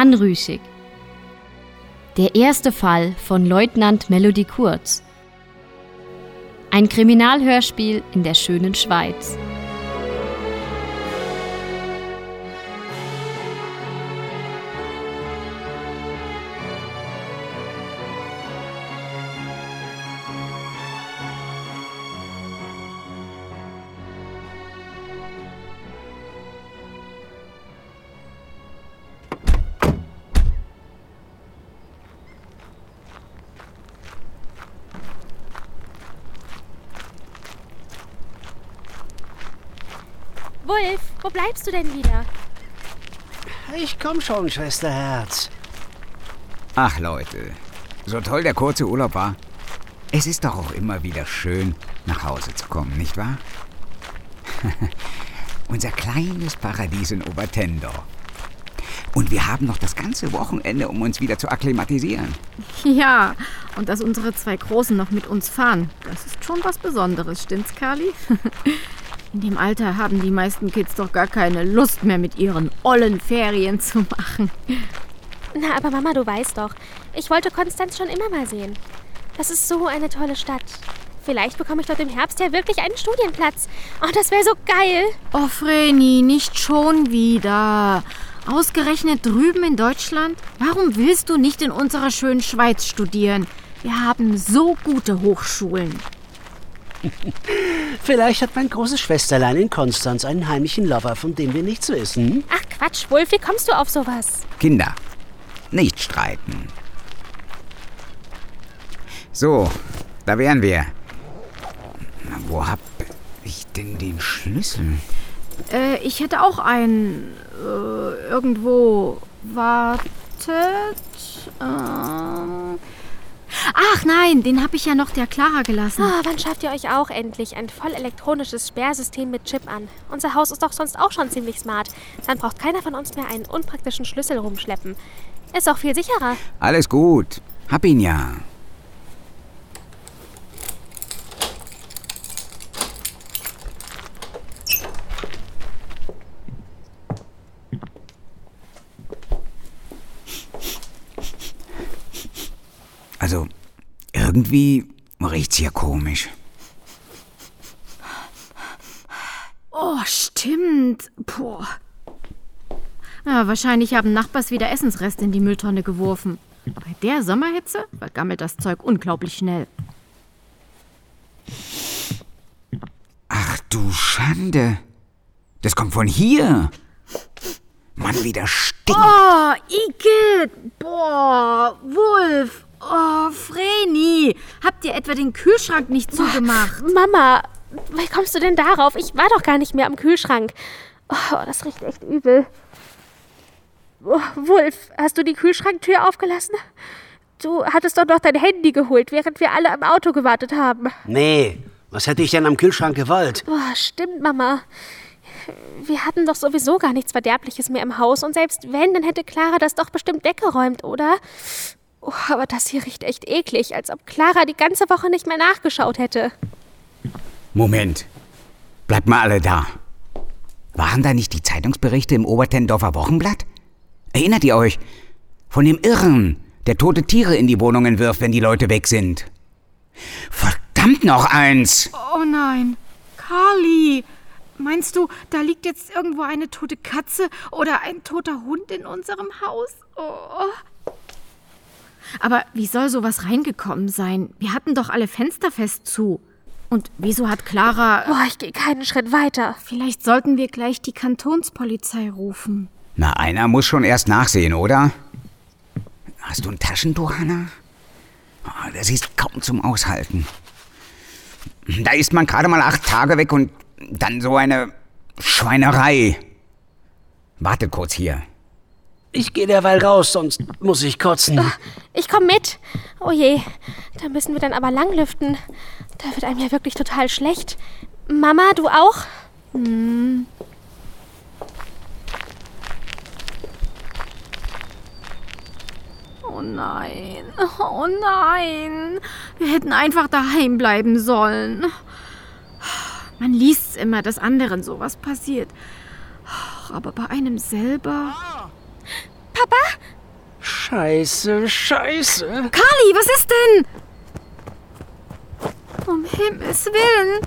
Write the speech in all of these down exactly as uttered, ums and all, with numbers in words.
Anrüchig. Der erste Fall von Leutnant Melody Kurz. Ein Kriminalhörspiel in der schönen Schweiz. Wulf, wo bleibst du denn wieder? Ich komm schon, Schwesterherz. Ach Leute, so toll der kurze Urlaub war. Es ist doch auch immer wieder schön, nach Hause zu kommen, nicht wahr? Unser kleines Paradies in Obertendorf. Und wir haben noch das ganze Wochenende, um uns wieder zu akklimatisieren. Ja, und dass unsere zwei Großen noch mit uns fahren, das ist schon was Besonderes, stimmt's, Carly? In dem Alter haben die meisten Kids doch gar keine Lust mehr, mit ihren ollen Ferien zu machen. Na, aber Mama, du weißt doch, ich wollte Konstanz schon immer mal sehen. Das ist so eine tolle Stadt. Vielleicht bekomme ich dort im Herbst ja wirklich einen Studienplatz. Oh, das wäre so geil. Oh, Vreni, nicht schon wieder. Ausgerechnet drüben in Deutschland? Warum willst du nicht in unserer schönen Schweiz studieren? Wir haben so gute Hochschulen. Vielleicht hat mein großes Schwesterlein in Konstanz einen heimlichen Lover, von dem wir nichts wissen. Ach Quatsch, Wulf, wie kommst du auf sowas? Kinder, nicht streiten. So, da wären wir. Wo hab ich denn den Schlüssel? Äh, ich hätte auch einen. Äh, irgendwo. Wartet. Ähm. Ach nein, den habe ich ja noch der Clara gelassen. Oh, wann schafft ihr euch auch endlich ein voll elektronisches Sperrsystem mit Chip an? Unser Haus ist doch sonst auch schon ziemlich smart. Dann braucht keiner von uns mehr einen unpraktischen Schlüssel rumschleppen. Ist auch viel sicherer. Alles gut. Hab ihn ja. Also, irgendwie riecht's hier komisch. Oh, stimmt. Boah. Ja, wahrscheinlich haben Nachbars wieder Essensreste in die Mülltonne geworfen. Bei der Sommerhitze vergammelt das Zeug unglaublich schnell. Ach du Schande. Das kommt von hier. Mann, wie das stinkt. Oh, Igitt. Boah, Wulf. Oh, Vreni, habt ihr etwa den Kühlschrank nicht zugemacht? Mama, wie kommst du denn darauf? Ich war doch gar nicht mehr am Kühlschrank. Oh, das riecht echt übel. Oh, Wulf, hast du die Kühlschranktür aufgelassen? Du hattest doch noch dein Handy geholt, während wir alle am Auto gewartet haben. Nee, was hätte ich denn am Kühlschrank gewollt? Oh, stimmt, Mama. Wir hatten doch sowieso gar nichts Verderbliches mehr im Haus. Und selbst wenn, dann hätte Clara das doch bestimmt weggeräumt, oder? Oh, aber das hier riecht echt eklig, als ob Clara die ganze Woche nicht mehr nachgeschaut hätte. Moment. Bleibt mal alle da. Waren da nicht die Zeitungsberichte im Obertendorfer Wochenblatt? Erinnert ihr euch? Von dem Irren, der tote Tiere in die Wohnungen wirft, wenn die Leute weg sind. Verdammt noch eins! Oh nein. Carly, meinst du, da liegt jetzt irgendwo eine tote Katze oder ein toter Hund in unserem Haus? Oh. Aber wie soll sowas reingekommen sein? Wir hatten doch alle Fenster fest zu. Und wieso hat Clara... Boah, ich gehe keinen Schritt weiter. Vielleicht sollten wir gleich die Kantonspolizei rufen. Na, einer muss schon erst nachsehen, oder? Hast du ein Taschentuch, Hanna? Oh, das ist kaum zum Aushalten. Da ist man gerade mal acht Tage weg und dann so eine Schweinerei. Wartet kurz hier. Ich gehe derweil raus, sonst muss ich kotzen. Oh, ich komme mit. Oh je, da müssen wir dann aber lang lüften. Da wird einem ja wirklich total schlecht. Mama, du auch? Hm. Oh nein, oh nein. Wir hätten einfach daheim bleiben sollen. Man liest's immer, dass anderen sowas passiert. Aber bei einem selber... Papa? Scheiße, scheiße. Carly, was ist denn? Um Himmels Willen.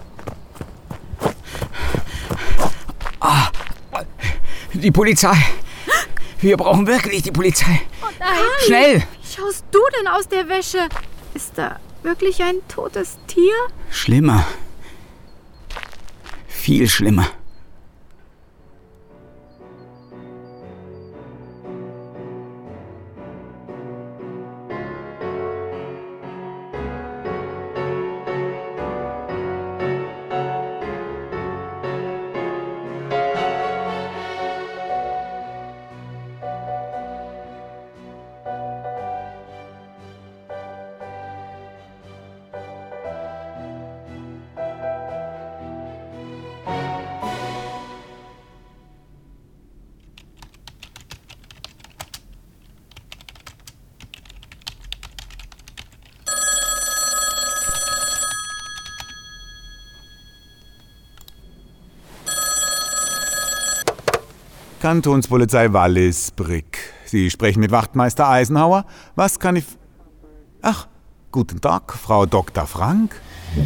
Ah, die Polizei. Wir brauchen wirklich die Polizei. Oh nein. Schnell! Wie schaust du denn aus der Wäsche? Ist da wirklich ein totes Tier? Schlimmer. Viel schlimmer. Kantonspolizei Wallis, Brick. Sie sprechen mit Wachtmeister Eisenhauer. Was kann ich... Ach, guten Tag, Frau Doktor Frank.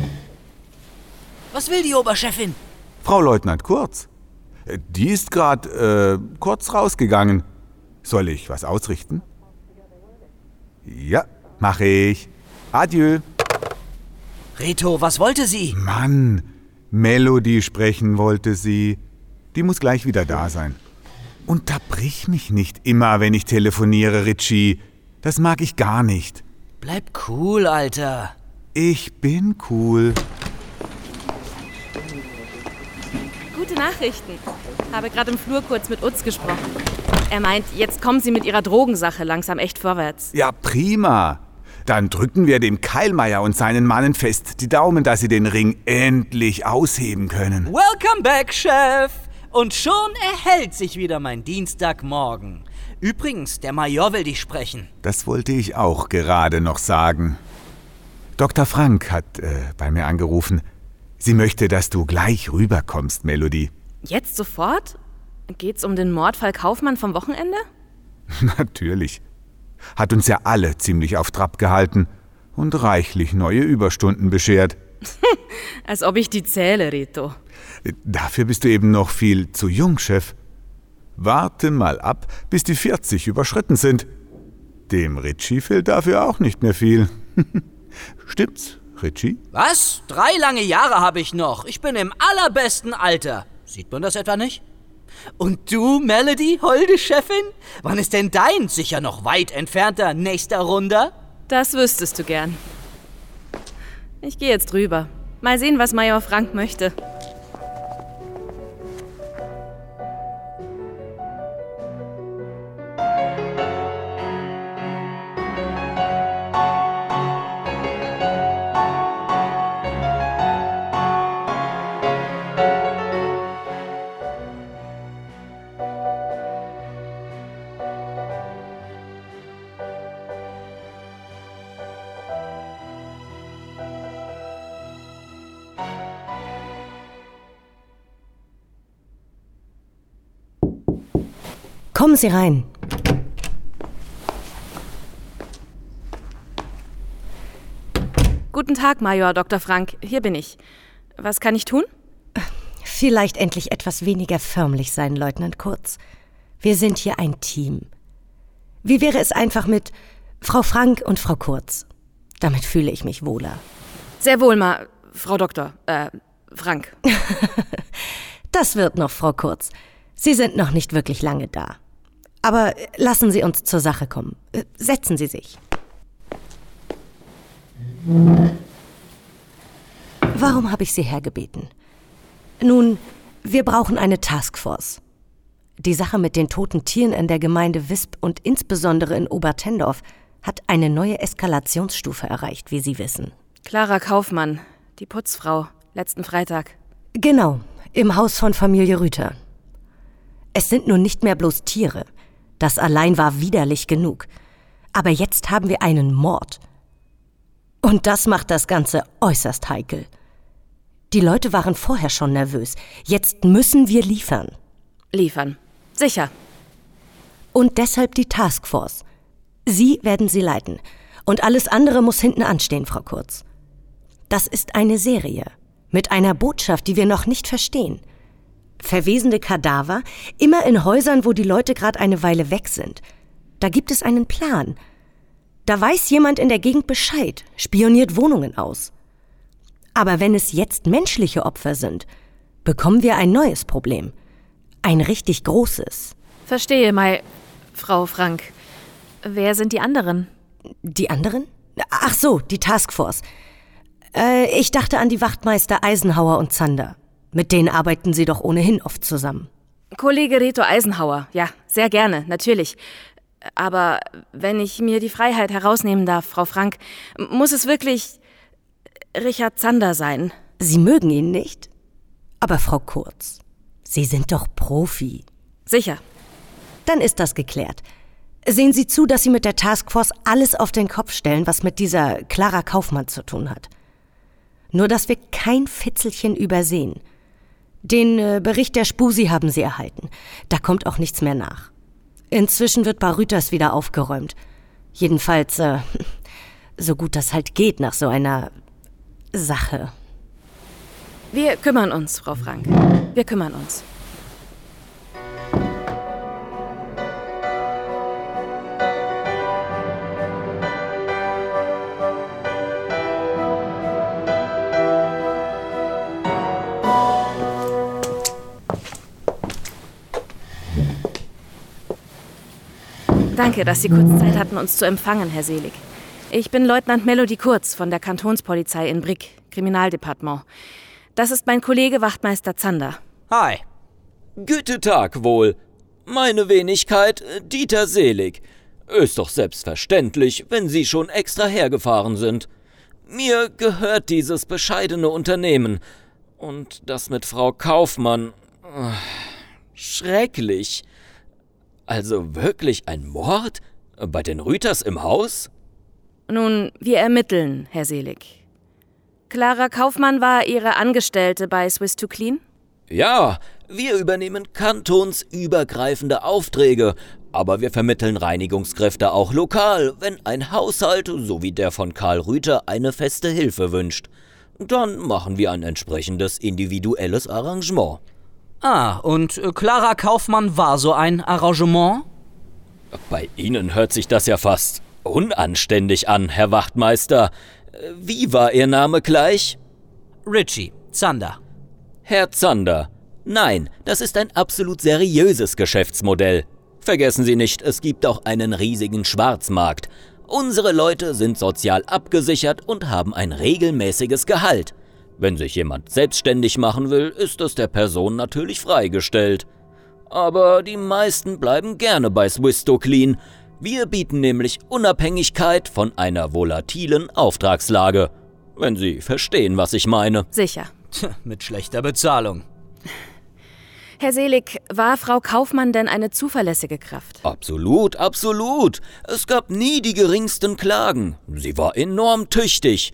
Was will die Oberchefin? Frau Leutnant Kurz. Die ist gerade äh, kurz rausgegangen. Soll ich was ausrichten? Ja, mache ich. Adieu. Reto, was wollte sie? Mann, Melody sprechen wollte sie. Die muss gleich wieder da sein. Unterbrich mich nicht immer, wenn ich telefoniere, Richie. Das mag ich gar nicht. Bleib cool, Alter. Ich bin cool. Gute Nachrichten. Habe gerade im Flur kurz mit Utz gesprochen. Er meint, jetzt kommen sie mit ihrer Drogensache langsam echt vorwärts. Ja, prima. Dann drücken wir dem Keilmeier und seinen Mannen fest die Daumen, dass sie den Ring endlich ausheben können. Welcome back, Chef. Und schon erhellt sich wieder mein Dienstagmorgen. Übrigens, der Major will dich sprechen. Das wollte ich auch gerade noch sagen. Doktor Frank hat äh, bei mir angerufen. Sie möchte, dass du gleich rüberkommst, Melody. Jetzt sofort? Geht's um den Mordfall Kaufmann vom Wochenende? Natürlich. Hat uns ja alle ziemlich auf Trab gehalten und reichlich neue Überstunden beschert. Als ob ich die zähle, Reto. Dafür bist du eben noch viel zu jung, Chef. Warte mal ab, bis die vierzig überschritten sind. Dem Richie fehlt dafür auch nicht mehr viel. Stimmt's, Richie? Was? Drei lange Jahre habe ich noch. Ich bin im allerbesten Alter. Sieht man das etwa nicht? Und du, Melody, holde Chefin? Wann ist denn dein sicher noch weit entfernter nächster Runder? Das wüsstest du gern. Ich gehe jetzt rüber. Mal sehen, was Major Frank möchte. Kommen Sie rein. Guten Tag, Major Doktor Frank. Hier bin ich. Was kann ich tun? Vielleicht endlich etwas weniger förmlich sein, Leutnant Kurz. Wir sind hier ein Team. Wie wäre es einfach mit Frau Frank und Frau Kurz? Damit fühle ich mich wohler. Sehr wohl, Ma... Frau Doktor, äh, Frank. Das wird noch, Frau Kurz. Sie sind noch nicht wirklich lange da. Aber lassen Sie uns zur Sache kommen. Setzen Sie sich. Warum habe ich Sie hergebeten? Nun, wir brauchen eine Taskforce. Die Sache mit den toten Tieren in der Gemeinde Wisp und insbesondere in Obertendorf hat eine neue Eskalationsstufe erreicht, wie Sie wissen. Clara Kaufmann, die Putzfrau, letzten Freitag. Genau, im Haus von Familie Rüther. Es sind nun nicht mehr bloß Tiere. Das allein war widerlich genug. Aber jetzt haben wir einen Mord. Und das macht das Ganze äußerst heikel. Die Leute waren vorher schon nervös. Jetzt müssen wir liefern. Liefern. Sicher. Und deshalb die Taskforce. Sie werden sie leiten. Und alles andere muss hinten anstehen, Frau Kurz. Das ist eine Serie mit einer Botschaft, die wir noch nicht verstehen. Verwesende Kadaver, immer in Häusern, wo die Leute gerade eine Weile weg sind. Da gibt es einen Plan. Da weiß jemand in der Gegend Bescheid, spioniert Wohnungen aus. Aber wenn es jetzt menschliche Opfer sind, bekommen wir ein neues Problem. Ein richtig großes. Verstehe, Mai, Frau Frank. Wer sind die anderen? Die anderen? Ach so, die Taskforce. Äh, ich dachte an die Wachtmeister Eisenhauer und Zander. Mit denen arbeiten Sie doch ohnehin oft zusammen. Kollege Reto Eisenhauer, ja, sehr gerne, natürlich. Aber wenn ich mir die Freiheit herausnehmen darf, Frau Frank, muss es wirklich Richard Zander sein. Sie mögen ihn nicht? Aber Frau Kurz, Sie sind doch Profi. Sicher. Dann ist das geklärt. Sehen Sie zu, dass Sie mit der Taskforce alles auf den Kopf stellen, was mit dieser Clara Kaufmann zu tun hat. Nur, dass wir kein Fitzelchen übersehen. Den äh, Bericht der Spusi haben Sie erhalten. Da kommt auch nichts mehr nach. Inzwischen wird bei Rüters wieder aufgeräumt. Jedenfalls, äh, so gut das halt geht nach so einer Sache. Wir kümmern uns, Frau Frank. Wir kümmern uns. Danke, dass Sie kurz Zeit hatten, uns zu empfangen, Herr Selig. Ich bin Leutnant Melody Kurz von der Kantonspolizei in Brig, Kriminaldepartement. Das ist mein Kollege Wachtmeister Zander. Hi. Guten Tag wohl. Meine Wenigkeit, Dieter Selig. Ist doch selbstverständlich, wenn Sie schon extra hergefahren sind. Mir gehört dieses bescheidene Unternehmen. Und das mit Frau Kaufmann. Schrecklich. Also wirklich ein Mord? Bei den Rüters im Haus? Nun, wir ermitteln, Herr Selig. Clara Kaufmann war Ihre Angestellte bei Swiss to Clean? Ja, wir übernehmen kantonsübergreifende Aufträge, aber wir vermitteln Reinigungskräfte auch lokal, wenn ein Haushalt, so wie der von Karl Rüther, eine feste Hilfe wünscht. Dann machen wir ein entsprechendes individuelles Arrangement. Ah, und Clara Kaufmann war so ein Arrangement? Bei Ihnen hört sich das ja fast unanständig an, Herr Wachtmeister. Wie war Ihr Name gleich? Richie, Zander. Herr Zander, nein, das ist ein absolut seriöses Geschäftsmodell. Vergessen Sie nicht, es gibt auch einen riesigen Schwarzmarkt. Unsere Leute sind sozial abgesichert und haben ein regelmäßiges Gehalt. Wenn sich jemand selbstständig machen will, ist es der Person natürlich freigestellt. Aber die meisten bleiben gerne bei Swiss to Clean. Wir bieten nämlich Unabhängigkeit von einer volatilen Auftragslage. Wenn Sie verstehen, was ich meine. Sicher. Tch, mit schlechter Bezahlung. Herr Selig, war Frau Kaufmann denn eine zuverlässige Kraft? Absolut, absolut. Es gab nie die geringsten Klagen. Sie war enorm tüchtig.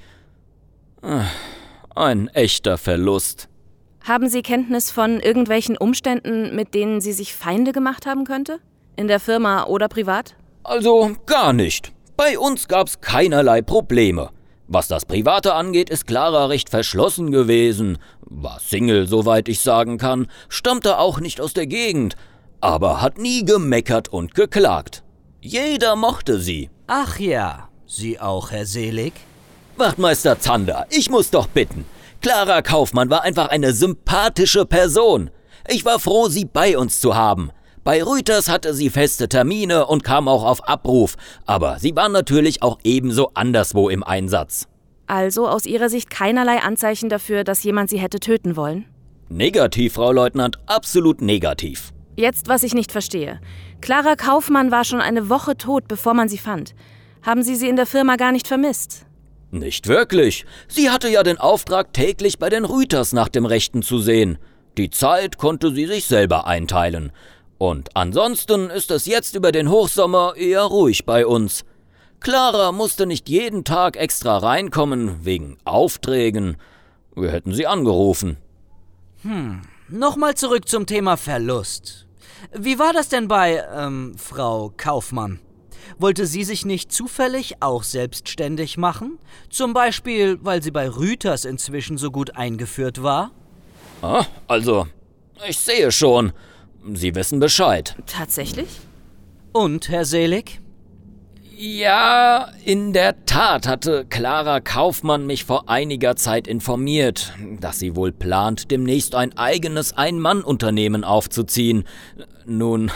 Ein echter Verlust. Haben Sie Kenntnis von irgendwelchen Umständen, mit denen sie sich Feinde gemacht haben könnte? In der Firma oder privat? Also gar nicht. Bei uns gab's keinerlei Probleme. Was das Private angeht, ist Clara recht verschlossen gewesen. War Single, soweit ich sagen kann, stammte auch nicht aus der Gegend, aber hat nie gemeckert und geklagt. Jeder mochte sie. Ach ja, Sie auch, Herr Selig? Wachtmeister Zander, ich muss doch bitten. Clara Kaufmann war einfach eine sympathische Person. Ich war froh, sie bei uns zu haben. Bei Rüters hatte sie feste Termine und kam auch auf Abruf, aber sie war natürlich auch ebenso anderswo im Einsatz. Also aus Ihrer Sicht keinerlei Anzeichen dafür, dass jemand sie hätte töten wollen? Negativ, Frau Leutnant, absolut negativ. Jetzt, was ich nicht verstehe. Clara Kaufmann war schon eine Woche tot, bevor man sie fand. Haben Sie sie in der Firma gar nicht vermisst? Nicht wirklich. Sie hatte ja den Auftrag, täglich bei den Rüters nach dem Rechten zu sehen. Die Zeit konnte sie sich selber einteilen. Und ansonsten ist es jetzt über den Hochsommer eher ruhig bei uns. Clara musste nicht jeden Tag extra reinkommen, wegen Aufträgen. Wir hätten sie angerufen. Hm, nochmal zurück zum Thema Verlust. Wie war das denn bei, ähm, Frau Kaufmann? Wollte sie sich nicht zufällig auch selbstständig machen? Zum Beispiel, weil sie bei Rüters inzwischen so gut eingeführt war? Ah, also, ich sehe schon. Sie wissen Bescheid. Tatsächlich? Und, Herr Selig? Ja, in der Tat hatte Clara Kaufmann mich vor einiger Zeit informiert, dass sie wohl plant, demnächst ein eigenes Ein-Mann-Unternehmen aufzuziehen. Nun,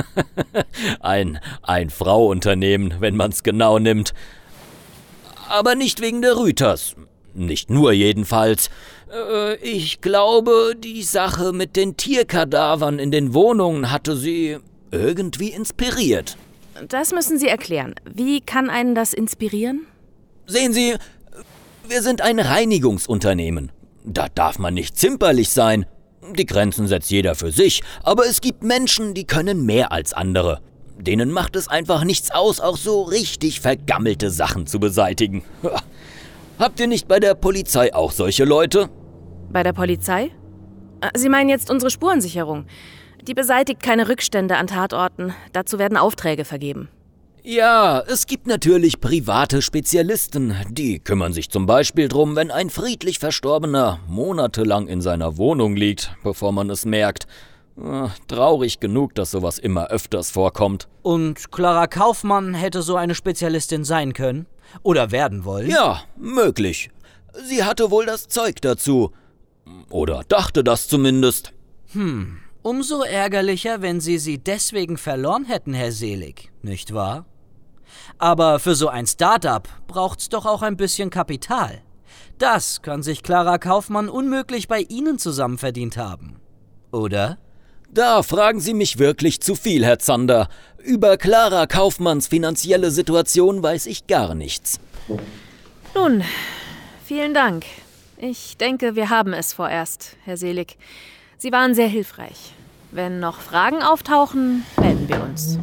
ein Ein-Frau-Unternehmen, wenn man's genau nimmt. Aber nicht wegen der Rüters. Nicht nur jedenfalls. Äh, ich glaube, die Sache mit den Tierkadavern in den Wohnungen hatte sie irgendwie inspiriert. Das müssen Sie erklären. Wie kann einen das inspirieren? Sehen Sie, wir sind ein Reinigungsunternehmen. Da darf man nicht zimperlich sein. Die Grenzen setzt jeder für sich, aber es gibt Menschen, die können mehr als andere. Denen macht es einfach nichts aus, auch so richtig vergammelte Sachen zu beseitigen. Habt ihr nicht bei der Polizei auch solche Leute? Bei der Polizei? Sie meinen jetzt unsere Spurensicherung. Die beseitigt keine Rückstände an Tatorten. Dazu werden Aufträge vergeben. Ja, es gibt natürlich private Spezialisten. Die kümmern sich zum Beispiel drum, wenn ein friedlich Verstorbener monatelang in seiner Wohnung liegt, bevor man es merkt. Traurig genug, dass sowas immer öfters vorkommt. Und Clara Kaufmann hätte so eine Spezialistin sein können? Oder werden wollen? Ja, möglich. Sie hatte wohl das Zeug dazu. Oder dachte das zumindest. Hm... Umso ärgerlicher, wenn Sie sie deswegen verloren hätten, Herr Selig, nicht wahr? Aber für so ein Start-up braucht's doch auch ein bisschen Kapital. Das kann sich Clara Kaufmann unmöglich bei Ihnen zusammen verdient haben. Oder? Da fragen Sie mich wirklich zu viel, Herr Zander. Über Clara Kaufmanns finanzielle Situation weiß ich gar nichts. Nun, vielen Dank. Ich denke, wir haben es vorerst, Herr Selig. Sie waren sehr hilfreich. Wenn noch Fragen auftauchen, melden wir uns.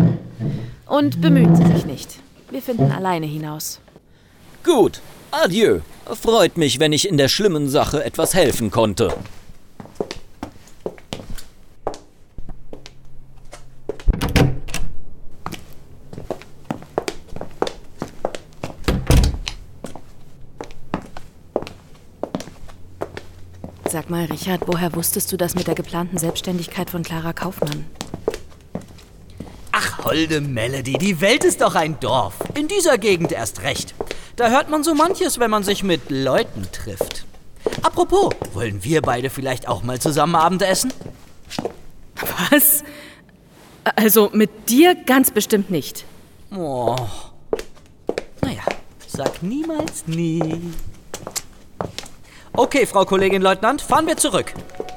Und bemühen Sie sich nicht. Wir finden alleine hinaus. Gut, adieu. Freut mich, wenn ich in der schlimmen Sache etwas helfen konnte. Sag mal, Richard, woher wusstest du das mit der geplanten Selbstständigkeit von Clara Kaufmann? Ach, holde Melody, die Welt ist doch ein Dorf. In dieser Gegend erst recht. Da hört man so manches, wenn man sich mit Leuten trifft. Apropos, wollen wir beide vielleicht auch mal zusammen Abendessen? Was? Also mit dir ganz bestimmt nicht. Oh. Naja, sag niemals nie. Okay, Frau Kollegin Leutnant, fahren wir zurück.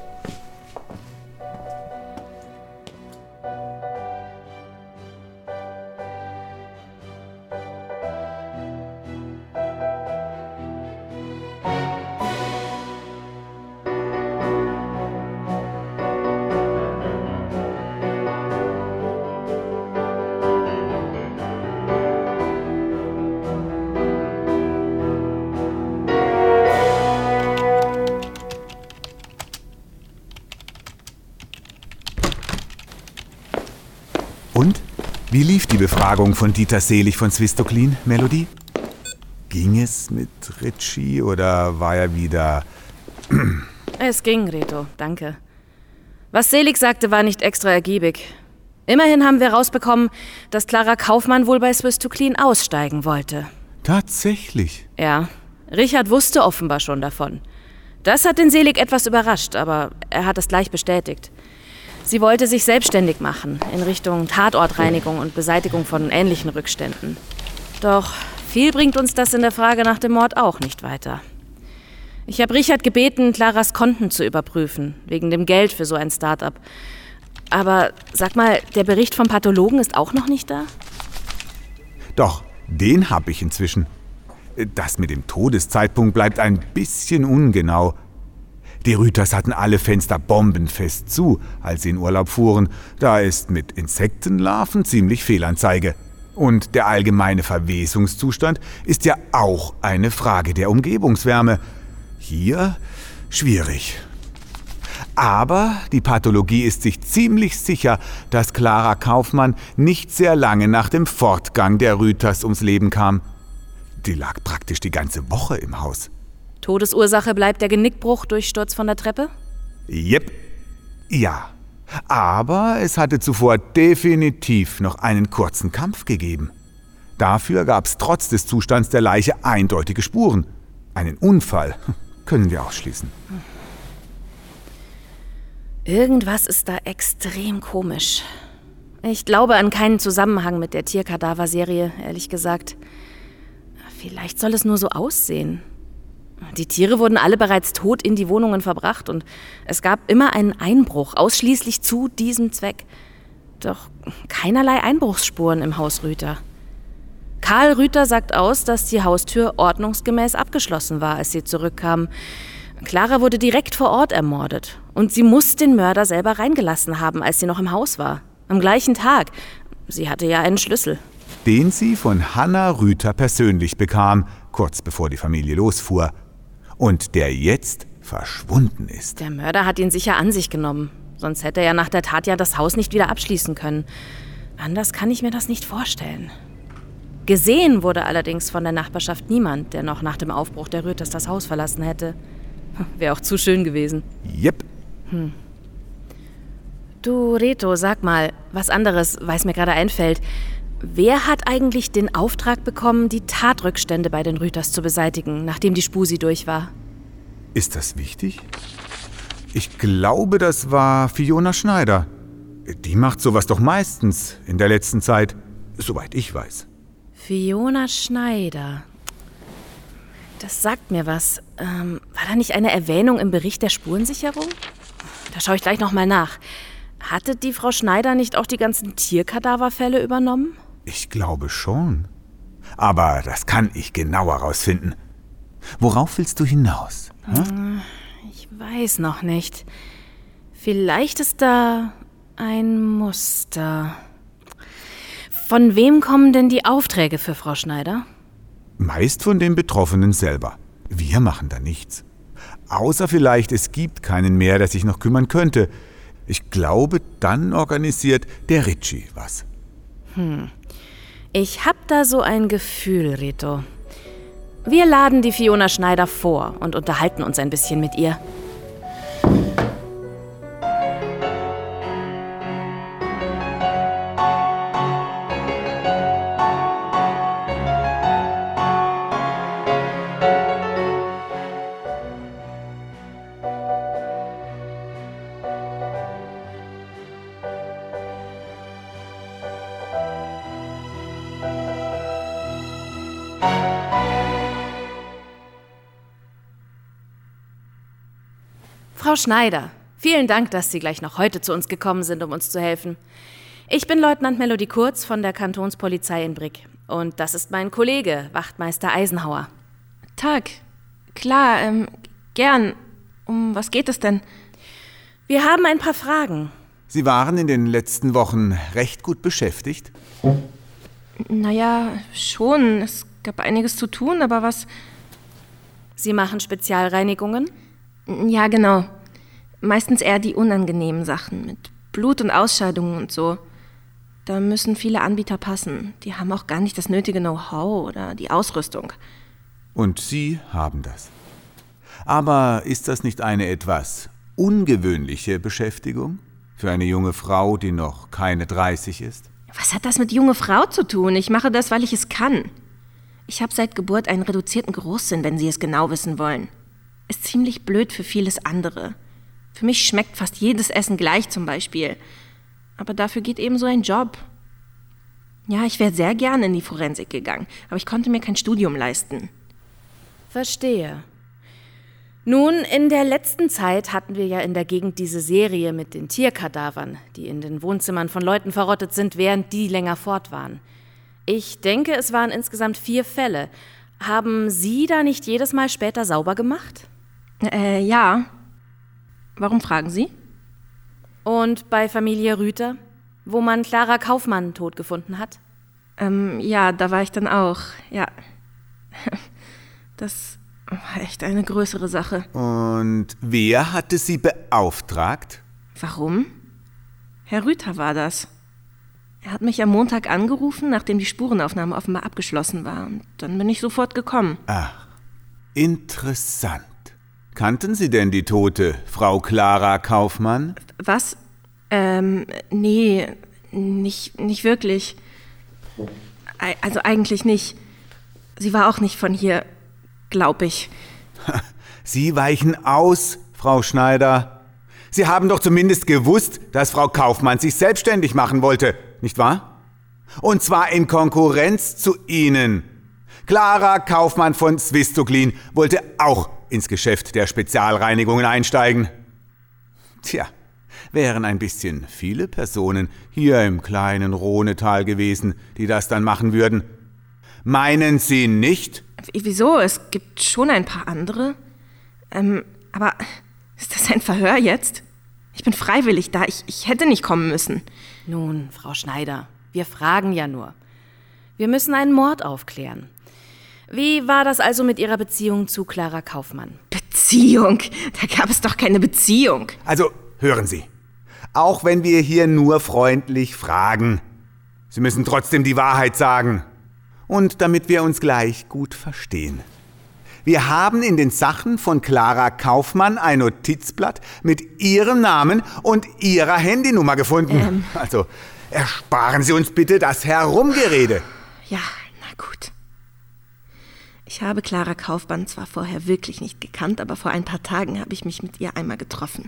Und? Wie lief die Befragung von Dieter Selig von Swistoklin, Melody? Ging es mit Ritchie oder war er wieder... Es ging, Reto, danke. Was Selig sagte, war nicht extra ergiebig. Immerhin haben wir rausbekommen, dass Clara Kaufmann wohl bei Swistoklin aussteigen wollte. Tatsächlich? Ja, Richard wusste offenbar schon davon. Das hat den Selig etwas überrascht, aber er hat es gleich bestätigt. Sie wollte sich selbstständig machen, in Richtung Tatortreinigung und Beseitigung von ähnlichen Rückständen. Doch viel bringt uns das in der Frage nach dem Mord auch nicht weiter. Ich habe Richard gebeten, Claras Konten zu überprüfen, wegen dem Geld für so ein Start-up. Aber sag mal, der Bericht vom Pathologen ist auch noch nicht da? Doch, den habe ich inzwischen. Das mit dem Todeszeitpunkt bleibt ein bisschen ungenau. Die Rüters hatten alle Fenster bombenfest zu, als sie in Urlaub fuhren. Da ist mit Insektenlarven ziemlich Fehlanzeige. Und der allgemeine Verwesungszustand ist ja auch eine Frage der Umgebungswärme. Hier schwierig. Aber die Pathologie ist sich ziemlich sicher, dass Clara Kaufmann nicht sehr lange nach dem Fortgang der Rüthers ums Leben kam. Die lag praktisch die ganze Woche im Haus. Todesursache bleibt der Genickbruch durch Sturz von der Treppe? Jep, ja. Aber es hatte zuvor definitiv noch einen kurzen Kampf gegeben. Dafür gab es trotz des Zustands der Leiche eindeutige Spuren. Einen Unfall können wir ausschließen. Irgendwas ist da extrem komisch. Ich glaube an keinen Zusammenhang mit der Tierkadaver-Serie, ehrlich gesagt. Vielleicht soll es nur so aussehen. Die Tiere wurden alle bereits tot in die Wohnungen verbracht und es gab immer einen Einbruch, ausschließlich zu diesem Zweck. Doch keinerlei Einbruchsspuren im Haus Rüther. Karl Rüther sagt aus, dass die Haustür ordnungsgemäß abgeschlossen war, als sie zurückkamen. Clara wurde direkt vor Ort ermordet und sie muss den Mörder selber reingelassen haben, als sie noch im Haus war. Am gleichen Tag. Sie hatte ja einen Schlüssel. Den sie von Hanna Rüther persönlich bekam, kurz bevor die Familie losfuhr. Und der jetzt verschwunden ist. Der Mörder hat ihn sicher an sich genommen. Sonst hätte er nach der Tat ja das Haus nicht wieder abschließen können. Anders kann ich mir das nicht vorstellen. Gesehen wurde allerdings von der Nachbarschaft niemand, der noch nach dem Aufbruch der Rüthers das Haus verlassen hätte. Wäre auch zu schön gewesen. Jep. Hm. Du, Reto, sag mal, was anderes, weil es mir gerade einfällt. Wer hat eigentlich den Auftrag bekommen, die Tatrückstände bei den Rüthers zu beseitigen, nachdem die Spusi durch war? Ist das wichtig? Ich glaube, das war Fiona Schneider. Die macht sowas doch meistens in der letzten Zeit, soweit ich weiß. Fiona Schneider. Das sagt mir was. Ähm, war da nicht eine Erwähnung im Bericht der Spurensicherung? Da schaue ich gleich nochmal nach. Hatte die Frau Schneider nicht auch die ganzen Tierkadaverfälle übernommen? Ich glaube schon. Aber das kann ich genauer rausfinden. Worauf willst du hinaus? Hm? Ich weiß noch nicht. Vielleicht ist da ein Muster. Von wem kommen denn die Aufträge für Frau Schneider? Meist von den Betroffenen selber. Wir machen da nichts. Außer vielleicht, es gibt keinen mehr, der sich noch kümmern könnte. Ich glaube, dann organisiert der Ritchie was. Hm. Ich hab da so ein Gefühl, Reto. Wir laden die Fiona Schneider vor und unterhalten uns ein bisschen mit ihr. Frau Schneider, vielen Dank, dass Sie gleich noch heute zu uns gekommen sind, um uns zu helfen. Ich bin Leutnant Melody Kurz von der Kantonspolizei in Brick. Und das ist mein Kollege, Wachtmeister Eisenhauer. Tag. Klar, ähm, gern. Um was geht es denn? Wir haben ein paar Fragen. Sie waren in den letzten Wochen recht gut beschäftigt? Naja, schon. Es gab einiges zu tun, aber was... Sie machen Spezialreinigungen? Ja, genau. Meistens eher die unangenehmen Sachen mit Blut und Ausscheidungen und so. Da müssen viele Anbieter passen. Die haben auch gar nicht das nötige Know-how oder die Ausrüstung. Und Sie haben das. Aber ist das nicht eine etwas ungewöhnliche Beschäftigung für eine junge Frau, die noch keine dreißig ist? Was hat das mit junge Frau zu tun? Ich mache das, weil ich es kann. Ich habe seit Geburt einen reduzierten Geruchssinn, wenn Sie es genau wissen wollen. Ist ziemlich blöd für vieles andere. Für mich schmeckt fast jedes Essen gleich zum Beispiel. Aber dafür geht eben so ein Job. Ja, ich wäre sehr gerne in die Forensik gegangen, aber ich konnte mir kein Studium leisten. Verstehe. Nun, in der letzten Zeit hatten wir ja in der Gegend diese Serie mit den Tierkadavern, die in den Wohnzimmern von Leuten verrottet sind, während die länger fort waren. Ich denke, es waren insgesamt vier Fälle. Haben Sie da nicht jedes Mal später sauber gemacht? Äh, ja. Warum fragen Sie? Und bei Familie Rüther, wo man Clara Kaufmann tot gefunden hat? Ähm, ja, da war ich dann auch, ja. Das Echt eine größere Sache. Und wer hatte Sie beauftragt? Warum? Herr Rüther war das. Er hat mich am Montag angerufen, nachdem die Spurenaufnahme offenbar abgeschlossen war. Und dann bin ich sofort gekommen. Ach, interessant. Kannten Sie denn die Tote, Frau Clara Kaufmann? Was? Ähm, nee, nicht, nicht wirklich. Also eigentlich nicht. Sie war auch nicht von hier, glaub ich. Sie weichen aus, Frau Schneider. Sie haben doch zumindest gewusst, dass Frau Kaufmann sich selbstständig machen wollte, nicht wahr? Und zwar in Konkurrenz zu Ihnen. Clara Kaufmann von Swistoglin wollte auch ins Geschäft der Spezialreinigungen einsteigen. Tja, wären ein bisschen viele Personen hier im kleinen Rhonetal gewesen, die das dann machen würden. Meinen Sie nicht? Wieso? Es gibt schon ein paar andere. Ähm, aber ist das ein Verhör jetzt? Ich bin freiwillig da. Ich, ich hätte nicht kommen müssen. Nun, Frau Schneider, wir fragen ja nur. Wir müssen einen Mord aufklären. Wie war das also mit Ihrer Beziehung zu Clara Kaufmann? Beziehung? Da gab es doch keine Beziehung. Also, hören Sie. Auch wenn wir hier nur freundlich fragen, Sie müssen trotzdem die Wahrheit sagen. Und damit wir uns gleich gut verstehen. Wir haben in den Sachen von Clara Kaufmann ein Notizblatt mit Ihrem Namen und Ihrer Handynummer gefunden. Ähm. Also, ersparen Sie uns bitte das Herumgerede. Ja, na gut. Ich habe Clara Kaufmann zwar vorher wirklich nicht gekannt, aber vor ein paar Tagen habe ich mich mit ihr einmal getroffen.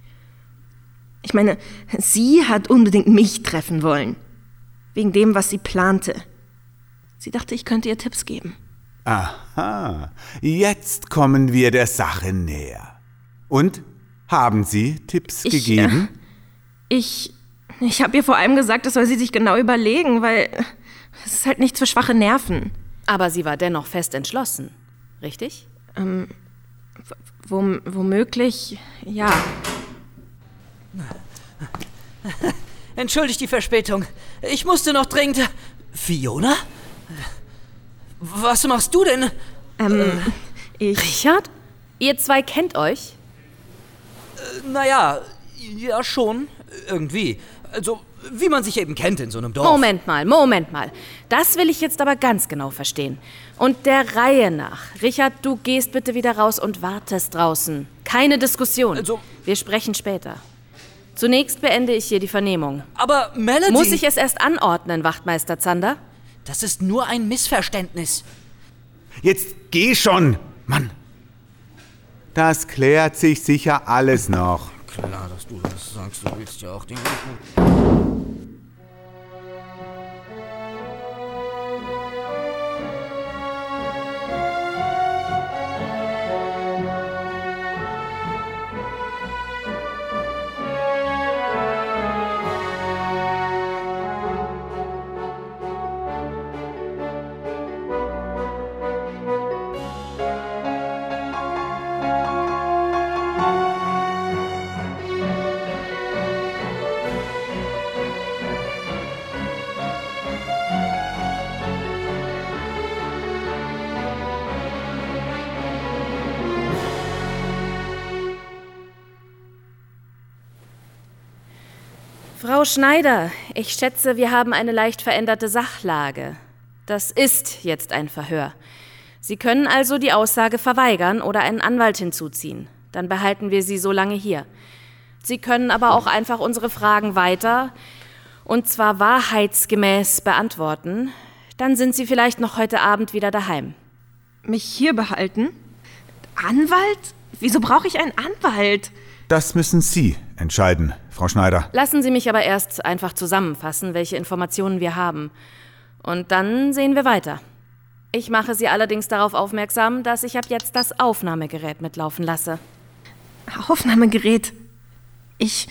Ich meine, sie hat unbedingt mich treffen wollen. Wegen dem, was sie plante. Sie dachte, ich könnte ihr Tipps geben. Aha, jetzt kommen wir der Sache näher. Und, haben Sie Tipps ich, gegeben? Äh, ich ich habe ihr vor allem gesagt, das soll sie sich genau überlegen, weil es ist halt nichts für schwache Nerven. Aber sie war dennoch fest entschlossen, richtig? Ähm, w- womöglich, ja. Entschuldigt die Verspätung. Ich musste noch dringend... Fiona? Was machst du denn? Ähm, äh, ich... Richard? Ihr zwei kennt euch? Äh, naja, ja schon, irgendwie. Also, wie man sich eben kennt in so einem Dorf. Moment mal, Moment mal. Das will ich jetzt aber ganz genau verstehen. Und der Reihe nach. Richard, du gehst bitte wieder raus und wartest draußen. Keine Diskussion. Also, wir sprechen später. Zunächst beende ich hier die Vernehmung. Aber Melody... Muss ich es erst anordnen, Wachtmeister Zander? Das ist nur ein Missverständnis. Jetzt geh schon, Mann. Das klärt sich sicher alles noch. Klar, dass du das sagst. Du willst ja auch den... Frau Schneider, ich schätze, wir haben eine leicht veränderte Sachlage. Das ist jetzt ein Verhör. Sie können also die Aussage verweigern oder einen Anwalt hinzuziehen. Dann behalten wir Sie so lange hier. Sie können aber auch einfach unsere Fragen weiter, und zwar wahrheitsgemäß beantworten. Dann sind Sie vielleicht noch heute Abend wieder daheim. Mich hier behalten? Anwalt? Wieso brauche ich einen Anwalt? Das müssen Sie entscheiden, Frau Schneider. Lassen Sie mich aber erst einfach zusammenfassen, welche Informationen wir haben. Und dann sehen wir weiter. Ich mache Sie allerdings darauf aufmerksam, dass ich ab jetzt das Aufnahmegerät mitlaufen lasse. Aufnahmegerät? Ich...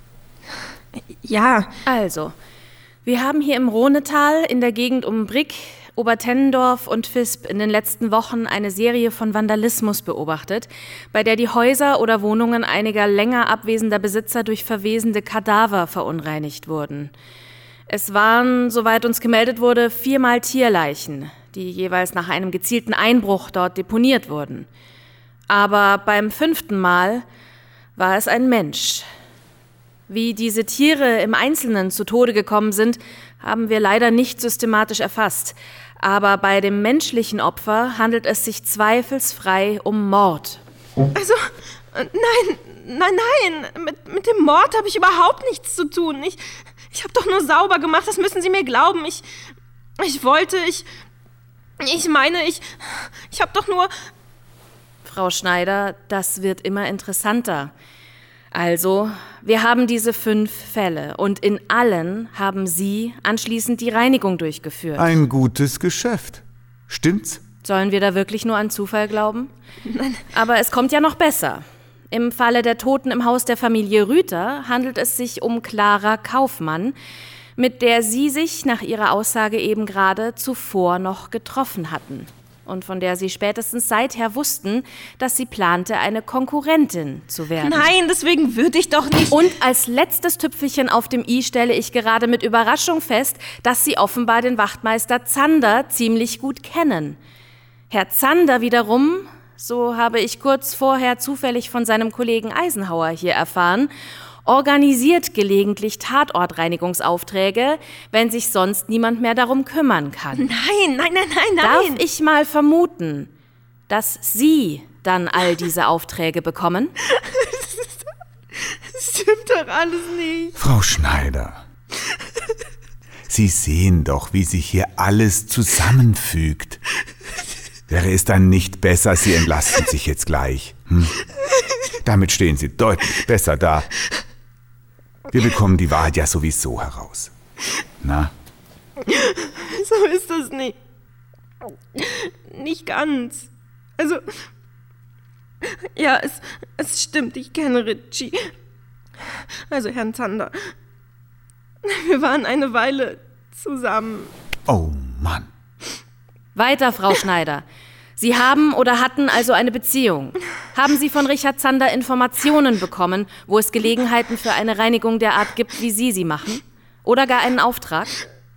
Ja. Also, wir haben hier im Rhonetal in der Gegend um Brick, Obertennendorf und Visp in den letzten Wochen eine Serie von Vandalismus beobachtet, bei der die Häuser oder Wohnungen einiger länger abwesender Besitzer durch verwesende Kadaver verunreinigt wurden. Es waren, soweit uns gemeldet wurde, viermal Tierleichen. die jeweils nach einem gezielten Einbruch dort deponiert wurden. Aber beim fünften Mal war es ein Mensch. Wie diese Tiere im Einzelnen zu Tode gekommen sind, haben wir leider nicht systematisch erfasst. Aber bei dem menschlichen Opfer handelt es sich zweifelsfrei um Mord. Also, nein, nein, nein, mit, mit dem Mord habe ich überhaupt nichts zu tun. Ich, ich habe doch nur sauber gemacht, das müssen Sie mir glauben. Ich, ich wollte, ich, ich meine, ich, ich habe doch nur... Frau Schneider, das wird immer interessanter. Also, wir haben diese fünf Fälle und in allen haben Sie anschließend die Reinigung durchgeführt. Ein gutes Geschäft. Stimmt's? Sollen wir da wirklich nur an Zufall glauben? Nein. Aber es kommt ja noch besser. Im Falle der Toten im Haus der Familie Rüther handelt es sich um Clara Kaufmann, mit der Sie sich nach Ihrer Aussage eben gerade zuvor noch getroffen hatten. Und von der Sie spätestens seither wussten, dass sie plante, eine Konkurrentin zu werden. Nein, deswegen würde ich doch nicht... Und als letztes Tüpfelchen auf dem i stelle ich gerade mit Überraschung fest, dass Sie offenbar den Wachtmeister Zander ziemlich gut kennen. Herr Zander wiederum, so habe ich kurz vorher zufällig von seinem Kollegen Eisenhauer hier erfahren, organisiert gelegentlich Tatortreinigungsaufträge, wenn sich sonst niemand mehr darum kümmern kann. Nein, nein, nein, nein, nein. Darf ich mal vermuten, dass Sie dann all diese Aufträge bekommen? Das stimmt doch alles nicht. Frau Schneider, Sie sehen doch, wie sich hier alles zusammenfügt. Wäre es dann nicht besser, Sie entlasten sich jetzt gleich? Hm? Damit stehen Sie deutlich besser da. Wir bekommen die Wahrheit ja sowieso heraus. Na? So ist das nicht. Nicht ganz. Also, ja, es, es stimmt, ich kenne Ritchie. Also Herrn Zander. Wir waren eine Weile zusammen. Oh Mann. Weiter, Frau Schneider. Sie haben oder hatten also eine Beziehung. Haben Sie von Richard Zander Informationen bekommen, wo es Gelegenheiten für eine Reinigung der Art gibt, wie Sie sie machen? Oder gar einen Auftrag?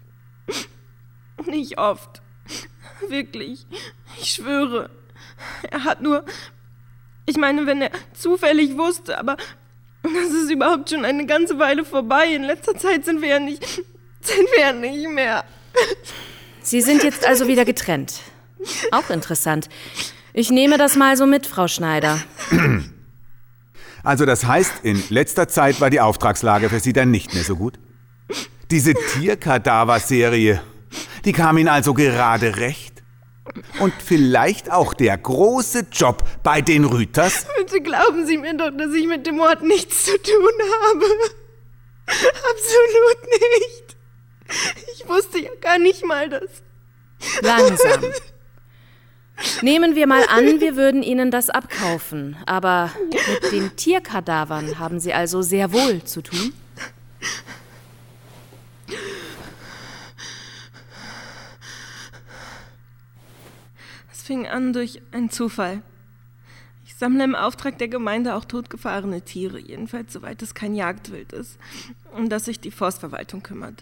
Nicht oft. Wirklich. Ich schwöre. Er hat nur... Ich meine, wenn er zufällig wusste, aber das ist überhaupt schon eine ganze Weile vorbei. In letzter Zeit sind wir ja nicht... sind wir ja nicht mehr. Sie sind jetzt also wieder getrennt. Auch interessant. Ich nehme das mal so mit, Frau Schneider. Also das heißt, in letzter Zeit war die Auftragslage für Sie dann nicht mehr so gut? Diese Tierkadaver-Serie, die kam Ihnen also gerade recht? Und vielleicht auch der große Job bei den Rüthers? Bitte glauben Sie mir doch, dass ich mit dem Mord nichts zu tun habe. Absolut nicht. Ich wusste ja gar nicht mal, dass... Langsam. Nehmen wir mal an, wir würden Ihnen das abkaufen. Aber mit den Tierkadavern haben Sie also sehr wohl zu tun? Es fing an durch einen Zufall. Ich sammle im Auftrag der Gemeinde auch totgefahrene Tiere, jedenfalls soweit es kein Jagdwild ist, um das sich die Forstverwaltung kümmert.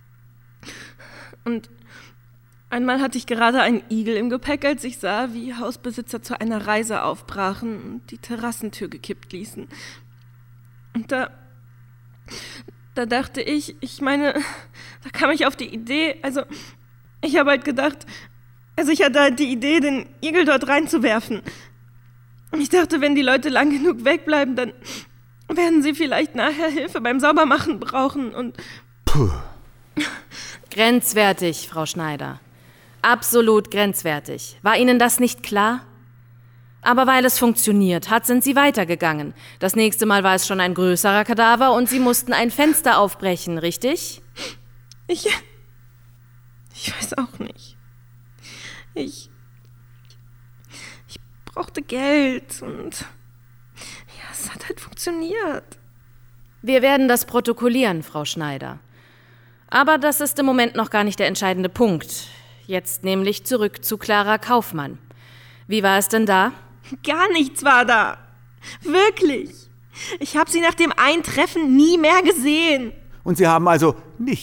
Und einmal hatte ich gerade einen Igel im Gepäck, als ich sah, wie Hausbesitzer zu einer Reise aufbrachen und die Terrassentür gekippt ließen. Und da, da dachte ich, ich meine, da kam ich auf die Idee, also ich habe halt gedacht, also ich hatte halt die Idee, den Igel dort reinzuwerfen. Ich dachte, wenn die Leute lang genug wegbleiben, dann werden sie vielleicht nachher Hilfe beim Saubermachen brauchen und... Puh. Grenzwertig, Frau Schneider. Absolut grenzwertig. War Ihnen das nicht klar? Aber weil es funktioniert hat, sind Sie weitergegangen. Das nächste Mal war es schon ein größerer Kadaver und Sie mussten ein Fenster aufbrechen, richtig? Ich... Ich weiß auch nicht. Ich... Ich brauchte Geld und... Ja, es hat halt funktioniert. Wir werden das protokollieren, Frau Schneider. Aber das ist im Moment noch gar nicht der entscheidende Punkt. Jetzt nämlich zurück zu Clara Kaufmann. Wie war es denn da? Gar nichts war da. Wirklich. Ich habe sie nach dem Eintreffen nie mehr gesehen. Und Sie haben also nicht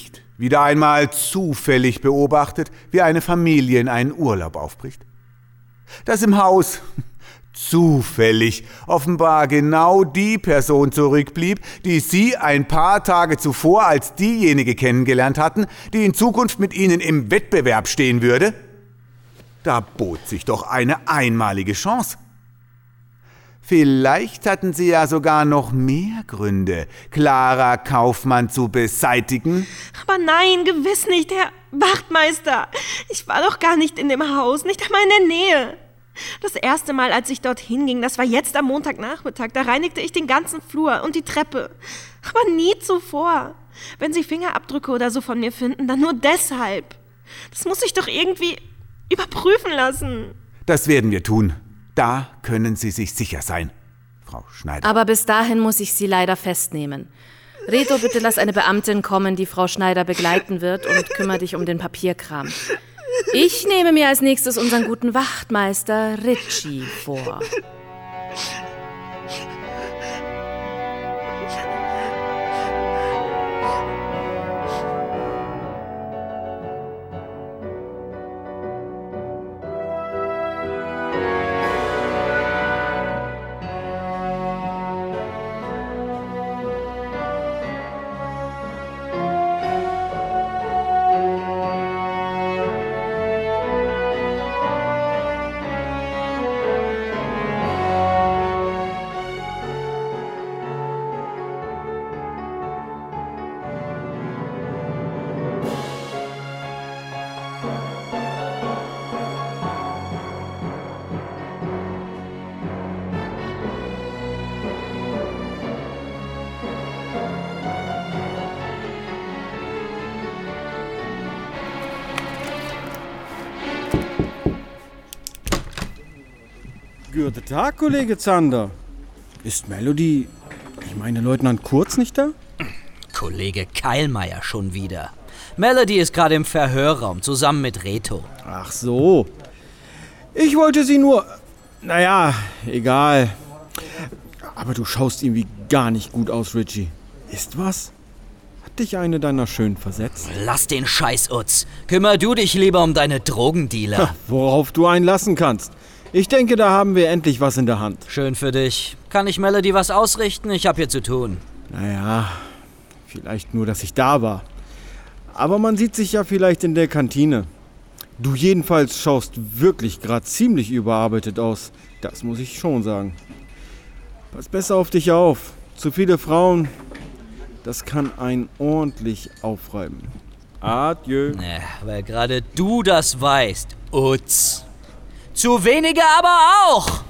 Wieder einmal zufällig beobachtet, wie eine Familie in einen Urlaub aufbricht? Dass im Haus zufällig offenbar genau die Person zurückblieb, die Sie ein paar Tage zuvor als diejenige kennengelernt hatten, die in Zukunft mit Ihnen im Wettbewerb stehen würde? Da bot sich doch eine einmalige Chance. Vielleicht hatten Sie ja sogar noch mehr Gründe, Clara Kaufmann zu beseitigen. Aber nein, gewiss nicht, Herr Wachtmeister. Ich war doch gar nicht in dem Haus, nicht einmal in der Nähe. Das erste Mal, als ich dorthin ging, das war jetzt am Montagnachmittag, da reinigte ich den ganzen Flur und die Treppe. Aber nie zuvor. Wenn Sie Fingerabdrücke oder so von mir finden, dann nur deshalb. Das muss ich doch irgendwie überprüfen lassen. Das werden wir tun. Da können Sie sich sicher sein, Frau Schneider. Aber bis dahin muss ich Sie leider festnehmen. Reto, bitte lass eine Beamtin kommen, die Frau Schneider begleiten wird, und kümmere dich um den Papierkram. Ich nehme mir als nächstes unseren guten Wachtmeister Ritchie vor. Guten Tag, Kollege Zander. Ist Melody, ich meine Leutnant Kurz, nicht da? Kollege Keilmeier schon wieder. Melody ist gerade im Verhörraum, zusammen mit Reto. Ach so. Ich wollte sie nur... Naja, egal. Aber du schaust irgendwie gar nicht gut aus, Richie. Ist was? Hat dich eine deiner Schönen versetzt? Lass den Scheiß, Utz. Kümmer du dich lieber um deine Drogendealer. Ha, worauf du einen lassen kannst. Ich denke, da haben wir endlich was in der Hand. Schön für dich. Kann ich Melody was ausrichten? Ich hab hier zu tun. Naja, vielleicht nur, dass ich da war. Aber man sieht sich ja vielleicht in der Kantine. Du jedenfalls schaust wirklich gerade ziemlich überarbeitet aus. Das muss ich schon sagen. Pass besser auf dich auf. Zu viele Frauen, das kann einen ordentlich aufreiben. Adieu. Ja, weil gerade du das weißt, Utz. Zu wenige aber auch.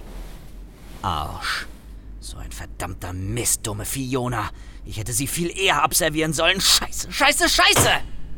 Arsch. So ein verdammter Mist, dumme Fiona. Ich hätte sie viel eher abservieren sollen. Scheiße, scheiße, scheiße!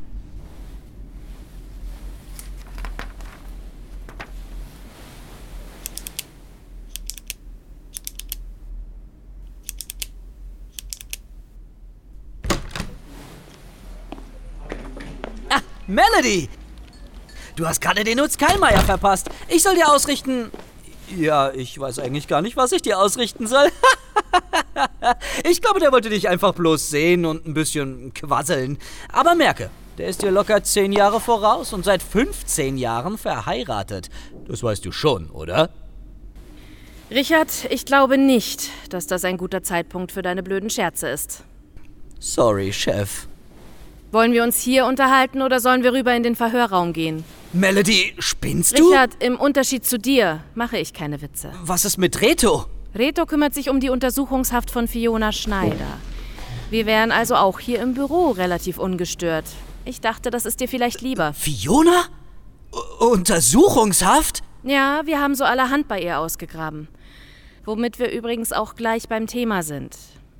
Ah, Melody! Du hast gerade den Utz Keilmeier verpasst. Ich soll dir ausrichten... Ja, ich weiß eigentlich gar nicht, was ich dir ausrichten soll. Ich glaube, der wollte dich einfach bloß sehen und ein bisschen quasseln. Aber merke, der ist dir locker zehn Jahre voraus und seit fünfzehn Jahren verheiratet. Das weißt du schon, oder? Richard, ich glaube nicht, dass das ein guter Zeitpunkt für deine blöden Scherze ist. Sorry, Chef. Wollen wir uns hier unterhalten oder sollen wir rüber in den Verhörraum gehen? Melody, spinnst du? Richard, im Unterschied zu dir mache ich keine Witze. Was ist mit Reto? Reto kümmert sich um die Untersuchungshaft von Fiona Schneider. Wir wären also auch hier im Büro relativ ungestört. Ich dachte, das ist dir vielleicht lieber. Fiona? U- Untersuchungshaft? Ja, wir haben so allerhand bei ihr ausgegraben. Womit wir übrigens auch gleich beim Thema sind.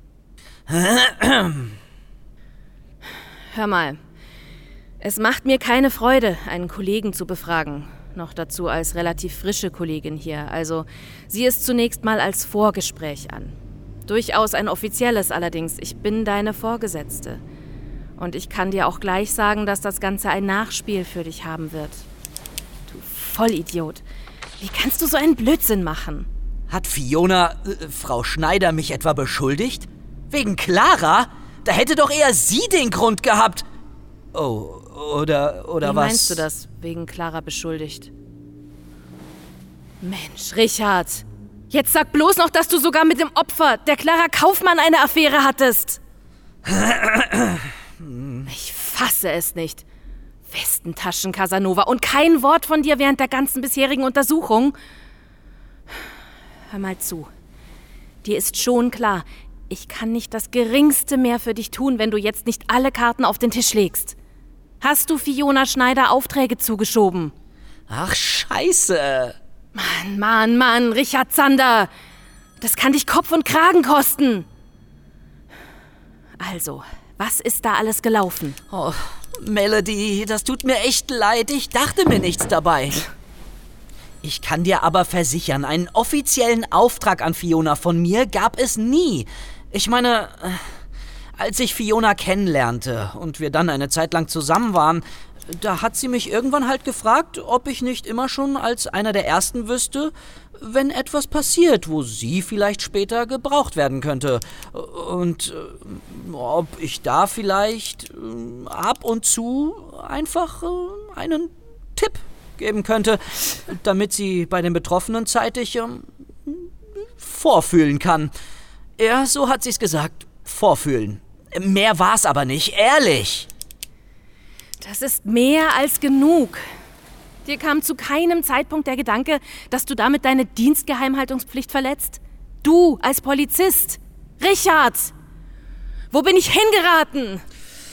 Hör mal, es macht mir keine Freude, einen Kollegen zu befragen. Noch dazu als relativ frische Kollegin hier. Also, sieh es zunächst mal als Vorgespräch an. Durchaus ein offizielles allerdings. Ich bin deine Vorgesetzte. Und ich kann dir auch gleich sagen, dass das Ganze ein Nachspiel für dich haben wird. Du Vollidiot. Wie kannst du so einen Blödsinn machen? Hat Fiona, äh, Frau Schneider, mich etwa beschuldigt? Wegen Clara? Da hätte doch eher sie den Grund gehabt. Oh, oder, oder Wie was? meinst du das, wegen Clara beschuldigt? Mensch, Richard, jetzt sag bloß noch, dass du sogar mit dem Opfer, der Clara Kaufmann, eine Affäre hattest. Ich fasse es nicht. Westentaschen, Casanova, und kein Wort von dir während der ganzen bisherigen Untersuchung. Hör mal zu. Dir ist schon klar, ich kann nicht das Geringste mehr für dich tun, wenn du jetzt nicht alle Karten auf den Tisch legst. Hast du Fiona Schneider Aufträge zugeschoben? Ach, scheiße. Mann, Mann, Mann, Richard Zander. Das kann dich Kopf und Kragen kosten. Also, was ist da alles gelaufen? Oh, Melody, das tut mir echt leid. Ich dachte mir nichts dabei. Ich kann dir aber versichern, einen offiziellen Auftrag an Fiona von mir gab es nie. Ich meine, als ich Fiona kennenlernte und wir dann eine Zeit lang zusammen waren, da hat sie mich irgendwann halt gefragt, ob ich nicht immer schon als einer der Ersten wüsste, wenn etwas passiert, wo sie vielleicht später gebraucht werden könnte. Und äh, ob ich da vielleicht äh, ab und zu einfach äh, einen Tipp geben könnte, damit sie bei den Betroffenen zeitig äh, vorfühlen kann. Ja, so hat sie's gesagt. Vorfühlen. Mehr war's aber nicht, ehrlich. Das ist mehr als genug. Dir kam zu keinem Zeitpunkt der Gedanke, dass du damit deine Dienstgeheimhaltungspflicht verletzt? Du als Polizist. Richard! Wo bin ich hingeraten?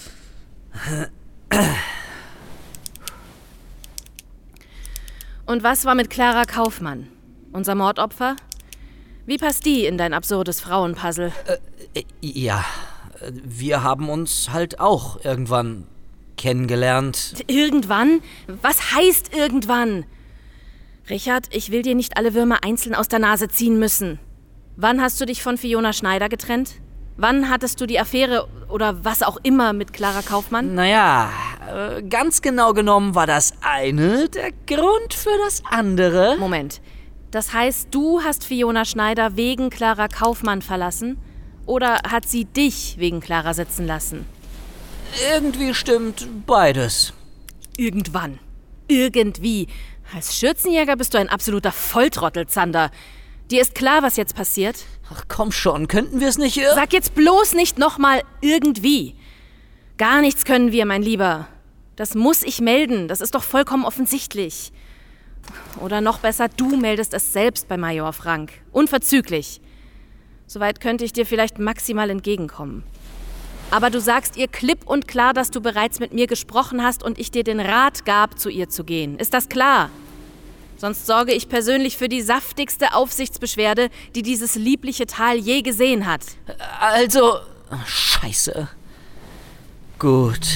Und was war mit Clara Kaufmann? Unser Mordopfer? Wie passt die in dein absurdes Frauenpuzzle? Äh, ja, wir haben uns halt auch irgendwann kennengelernt. Irgendwann? Was heißt irgendwann? Richard, ich will dir nicht alle Würmer einzeln aus der Nase ziehen müssen. Wann hast du dich von Fiona Schneider getrennt? Wann hattest du die Affäre oder was auch immer mit Clara Kaufmann? Naja, äh, ganz genau genommen war das eine der Grund für das andere. Moment. Das heißt, du hast Fiona Schneider wegen Clara Kaufmann verlassen? Oder hat sie dich wegen Clara sitzen lassen? Irgendwie stimmt beides. Irgendwann. Irgendwie. Als Schürzenjäger bist du ein absoluter Volltrottel, Zander. Dir ist klar, was jetzt passiert? Ach komm schon, könnten wir es nicht... Äh Sag jetzt bloß nicht nochmal irgendwie. Gar nichts können wir, mein Lieber. Das muss ich melden, das ist doch vollkommen offensichtlich. Oder noch besser, du meldest es selbst bei Major Frank. Unverzüglich. Soweit könnte ich dir vielleicht maximal entgegenkommen. Aber du sagst ihr klipp und klar, dass du bereits mit mir gesprochen hast und ich dir den Rat gab, zu ihr zu gehen. Ist das klar? Sonst sorge ich persönlich für die saftigste Aufsichtsbeschwerde, die dieses liebliche Tal je gesehen hat. Also, scheiße. Gut.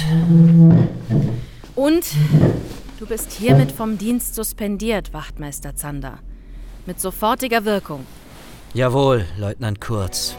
Und du bist hiermit vom Dienst suspendiert, Wachtmeister Zander. Mit sofortiger Wirkung. Jawohl, Leutnant Kurz.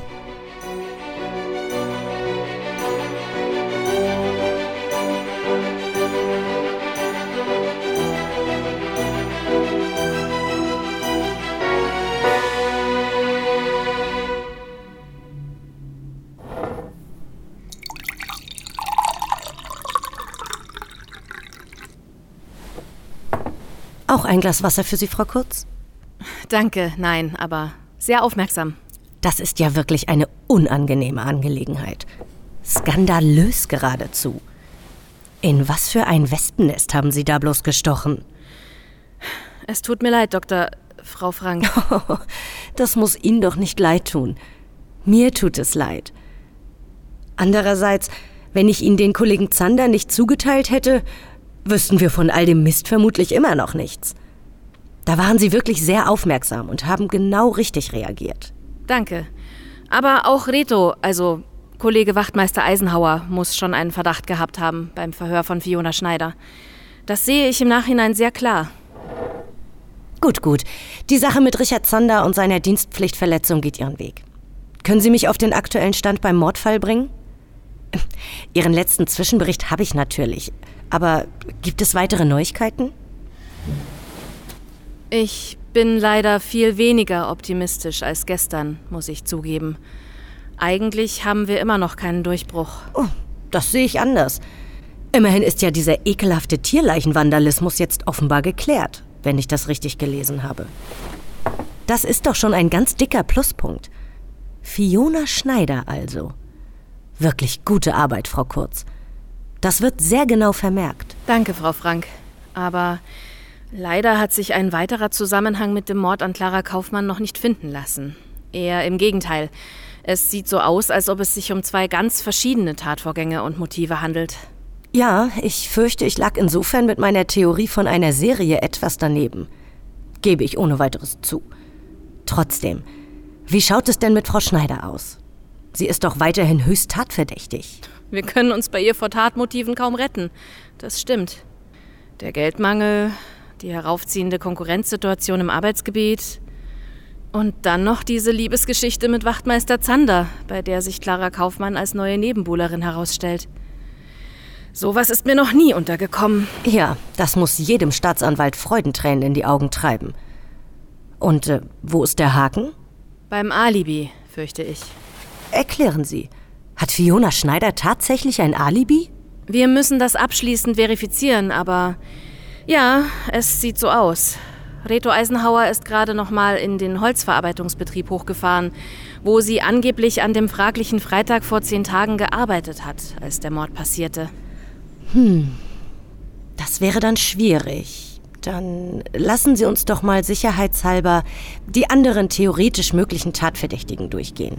Auch ein Glas Wasser für Sie, Frau Kurz? Danke, nein, aber sehr aufmerksam. Das ist ja wirklich eine unangenehme Angelegenheit. Skandalös geradezu. In was für ein Wespennest haben Sie da bloß gestochen? Es tut mir leid, Doktor, Frau Frank. Das muss Ihnen doch nicht leid tun. Mir tut es leid. Andererseits, wenn ich Ihnen den Kollegen Zander nicht zugeteilt hätte, wüssten wir von all dem Mist vermutlich immer noch nichts. Da waren Sie wirklich sehr aufmerksam und haben genau richtig reagiert. Danke. Aber auch Reto, also Kollege Wachtmeister Eisenhauer, muss schon einen Verdacht gehabt haben beim Verhör von Fiona Schneider. Das sehe ich im Nachhinein sehr klar. Gut, gut. Die Sache mit Richard Zander und seiner Dienstpflichtverletzung geht ihren Weg. Können Sie mich auf den aktuellen Stand beim Mordfall bringen? Ihren letzten Zwischenbericht habe ich natürlich. Aber gibt es weitere Neuigkeiten? Ich bin leider viel weniger optimistisch als gestern, muss ich zugeben. Eigentlich haben wir immer noch keinen Durchbruch. Oh, das sehe ich anders. Immerhin ist ja dieser ekelhafte Tierleichenvandalismus jetzt offenbar geklärt, wenn ich das richtig gelesen habe. Das ist doch schon ein ganz dicker Pluspunkt. Fiona Schneider also. Wirklich gute Arbeit, Frau Kurz. Das wird sehr genau vermerkt. Danke, Frau Frank. Aber leider hat sich ein weiterer Zusammenhang mit dem Mord an Clara Kaufmann noch nicht finden lassen. Eher im Gegenteil. Es sieht so aus, als ob es sich um zwei ganz verschiedene Tatvorgänge und Motive handelt. Ja, ich fürchte, ich lag insofern mit meiner Theorie von einer Serie etwas daneben. Gebe ich ohne weiteres zu. Trotzdem, wie schaut es denn mit Frau Schneider aus? Sie ist doch weiterhin höchst tatverdächtig. Wir können uns bei ihr vor Tatmotiven kaum retten. Das stimmt. Der Geldmangel, die heraufziehende Konkurrenzsituation im Arbeitsgebiet und dann noch diese Liebesgeschichte mit Wachtmeister Zander, bei der sich Clara Kaufmann als neue Nebenbuhlerin herausstellt. Sowas ist mir noch nie untergekommen. Ja, das muss jedem Staatsanwalt Freudentränen in die Augen treiben. Und äh, wo ist der Haken? Beim Alibi, fürchte ich. Erklären Sie, hat Fiona Schneider tatsächlich ein Alibi? Wir müssen das abschließend verifizieren, aber ja, es sieht so aus. Reto Eisenhauer ist gerade noch mal in den Holzverarbeitungsbetrieb hochgefahren, wo sie angeblich an dem fraglichen Freitag vor zehn Tagen gearbeitet hat, als der Mord passierte. Hm, das wäre dann schwierig. Dann lassen Sie uns doch mal sicherheitshalber die anderen theoretisch möglichen Tatverdächtigen durchgehen.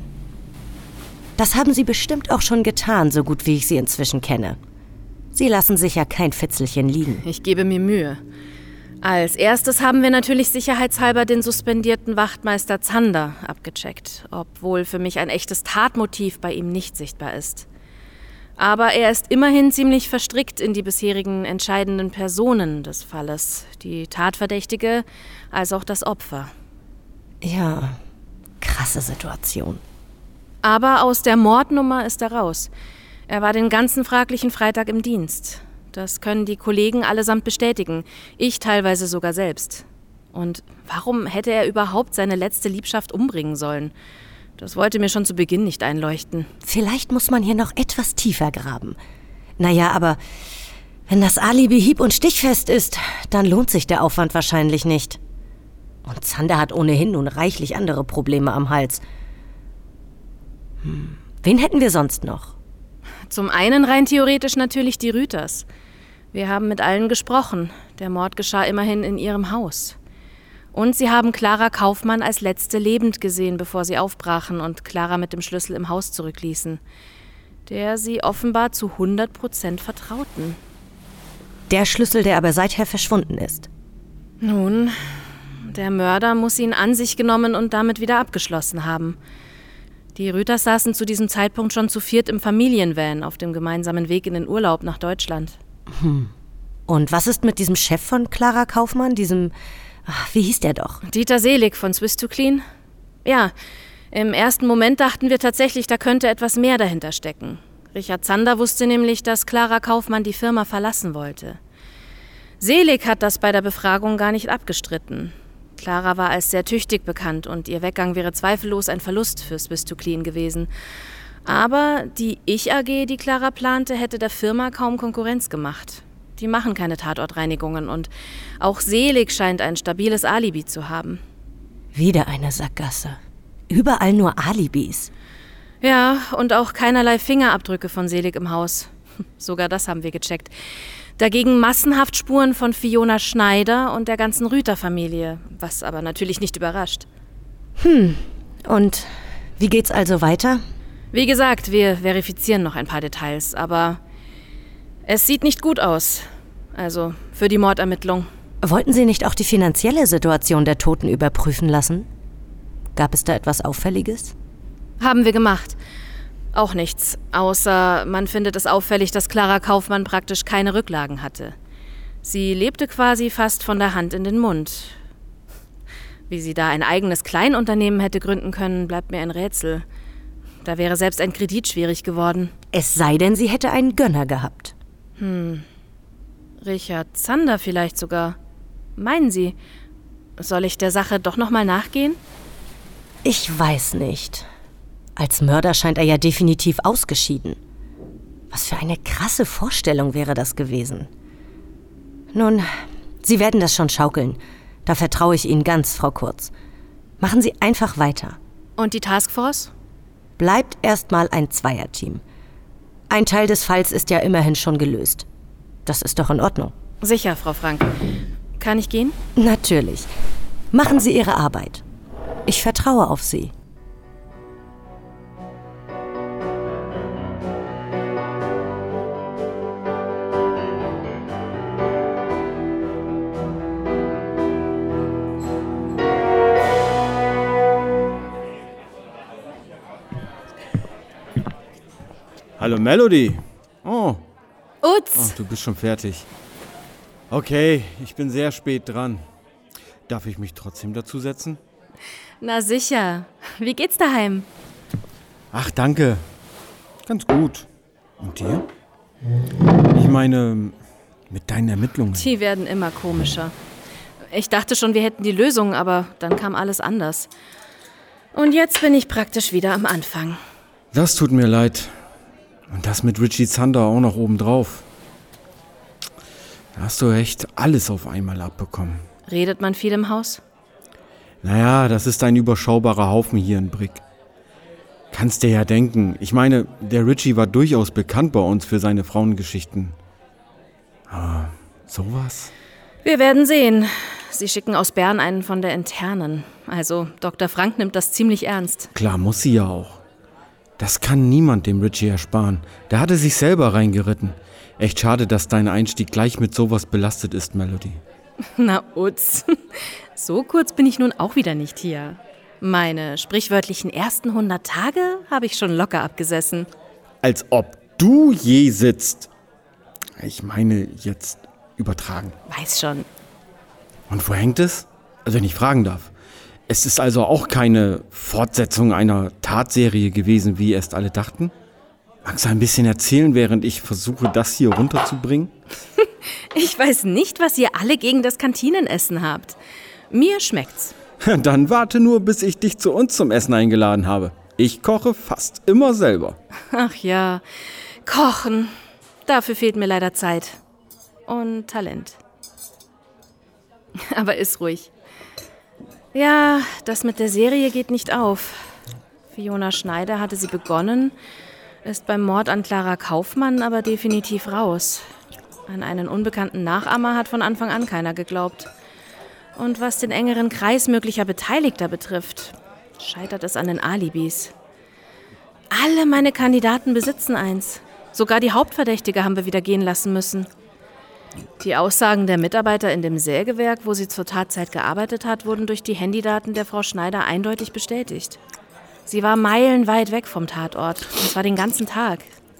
Das haben Sie bestimmt auch schon getan, so gut wie ich Sie inzwischen kenne. Sie lassen sich ja kein Fitzelchen liegen. Ich gebe mir Mühe. Als erstes haben wir natürlich sicherheitshalber den suspendierten Wachtmeister Zander abgecheckt, obwohl für mich ein echtes Tatmotiv bei ihm nicht sichtbar ist. Aber er ist immerhin ziemlich verstrickt in die bisherigen entscheidenden Personen des Falles, die Tatverdächtige als auch das Opfer. Ja, krasse Situation. Aber aus der Mordnummer ist er raus. Er war den ganzen fraglichen Freitag im Dienst. Das können die Kollegen allesamt bestätigen. Ich teilweise sogar selbst. Und warum hätte er überhaupt seine letzte Liebschaft umbringen sollen? Das wollte mir schon zu Beginn nicht einleuchten. Vielleicht muss man hier noch etwas tiefer graben. Naja, aber wenn das Alibi hieb- und stichfest ist, dann lohnt sich der Aufwand wahrscheinlich nicht. Und Zander hat ohnehin nun reichlich andere Probleme am Hals. Hm. Wen hätten wir sonst noch? Zum einen rein theoretisch natürlich die Rüters. Wir haben mit allen gesprochen. Der Mord geschah immerhin in ihrem Haus. Und sie haben Clara Kaufmann als letzte lebend gesehen, bevor sie aufbrachen und Clara mit dem Schlüssel im Haus zurückließen, der sie offenbar zu hundert Prozent vertrauten. Der Schlüssel, der aber seither verschwunden ist. Nun, der Mörder muss ihn an sich genommen und damit wieder abgeschlossen haben. Die Rüters saßen zu diesem Zeitpunkt schon zu viert im Familienvan auf dem gemeinsamen Weg in den Urlaub nach Deutschland. Hm. Und was ist mit diesem Chef von Clara Kaufmann, diesem... Ach, wie hieß der doch? Dieter Seelig von Swiss to Clean. Ja, im ersten Moment dachten wir tatsächlich, da könnte etwas mehr dahinter stecken. Richard Zander wusste nämlich, dass Clara Kaufmann die Firma verlassen wollte. Seelig hat das bei der Befragung gar nicht abgestritten. Clara war als sehr tüchtig bekannt und ihr Weggang wäre zweifellos ein Verlust für Swiss to Clean gewesen. Aber die Ich-A G, die Clara plante, hätte der Firma kaum Konkurrenz gemacht. Die machen keine Tatortreinigungen und auch Seelig scheint ein stabiles Alibi zu haben. Wieder eine Sackgasse. Überall nur Alibis. Ja, und auch keinerlei Fingerabdrücke von Seelig im Haus. Sogar das haben wir gecheckt. Dagegen massenhaft Spuren von Fiona Schneider und der ganzen Rüter-Familie, was aber natürlich nicht überrascht. Hm, und wie geht's also weiter? Wie gesagt, wir verifizieren noch ein paar Details, aber es sieht nicht gut aus. Also für die Mordermittlung. Wollten Sie nicht auch die finanzielle Situation der Toten überprüfen lassen? Gab es da etwas Auffälliges? Haben wir gemacht. Auch nichts, außer man findet es auffällig, dass Clara Kaufmann praktisch keine Rücklagen hatte. Sie lebte quasi fast von der Hand in den Mund. Wie sie da ein eigenes Kleinunternehmen hätte gründen können, bleibt mir ein Rätsel. Da wäre selbst ein Kredit schwierig geworden. Es sei denn, sie hätte einen Gönner gehabt. Hm. Richard Zander vielleicht sogar. Meinen Sie, soll ich der Sache doch noch mal nachgehen? Ich weiß nicht. Als Mörder scheint er ja definitiv ausgeschieden. Was für eine krasse Vorstellung wäre das gewesen. Nun, Sie werden das schon schaukeln. Da vertraue ich Ihnen ganz, Frau Kurz. Machen Sie einfach weiter. Und die Taskforce? Bleibt erstmal ein Zweierteam. Ein Teil des Falls ist ja immerhin schon gelöst. Das ist doch in Ordnung. Sicher, Frau Frank. Kann ich gehen? Natürlich. Machen Sie Ihre Arbeit. Ich vertraue auf Sie. Hallo Melody. Oh. Utz. Ach, du bist schon fertig. Okay, ich bin sehr spät dran. Darf ich mich trotzdem dazusetzen? Na sicher. Wie geht's daheim? Ach, danke. Ganz gut. Und dir? Ich meine, mit deinen Ermittlungen. Die werden immer komischer. Ich dachte schon, wir hätten die Lösung, aber dann kam alles anders. Und jetzt bin ich praktisch wieder am Anfang. Das tut mir leid. Und das mit Richie Zander auch noch obendrauf. Da hast du echt alles auf einmal abbekommen. Redet man viel im Haus? Naja, das ist ein überschaubarer Haufen hier in Brick. Kannst dir ja denken. Ich meine, der Richie war durchaus bekannt bei uns für seine Frauengeschichten. Aber sowas? Wir werden sehen. Sie schicken aus Bern einen von der Internen. Also Doktor Frank nimmt das ziemlich ernst. Klar, muss sie ja auch. Das kann niemand dem Richie ersparen. Der hatte sich selber reingeritten. Echt schade, dass dein Einstieg gleich mit sowas belastet ist, Melody. Na Utz, so kurz bin ich nun auch wieder nicht hier. Meine sprichwörtlichen ersten hundert Tage habe ich schon locker abgesessen. Als ob du je sitzt. Ich meine jetzt übertragen. Weiß schon. Und wo hängt es? Also wenn ich fragen darf. Es ist also auch keine Fortsetzung einer Tatserie gewesen, wie erst alle dachten? Magst du ein bisschen erzählen, während ich versuche, das hier runterzubringen? Ich weiß nicht, was ihr alle gegen das Kantinenessen habt. Mir schmeckt's. Dann warte nur, bis ich dich zu uns zum Essen eingeladen habe. Ich koche fast immer selber. Ach ja, kochen. Dafür fehlt mir leider Zeit. Und Talent. Aber iss ruhig. Ja, das mit der Serie geht nicht auf. Fiona Schneider hatte sie begonnen, ist beim Mord an Clara Kaufmann aber definitiv raus. An einen unbekannten Nachahmer hat von Anfang an keiner geglaubt. Und was den engeren Kreis möglicher Beteiligter betrifft, scheitert es an den Alibis. Alle meine Kandidaten besitzen eins. Sogar die Hauptverdächtige haben wir wieder gehen lassen müssen. Die Aussagen der Mitarbeiter in dem Sägewerk, wo sie zur Tatzeit gearbeitet hat, wurden durch die Handydaten der Frau Schneider eindeutig bestätigt. Sie war meilenweit weg vom Tatort, und zwar den ganzen Tag.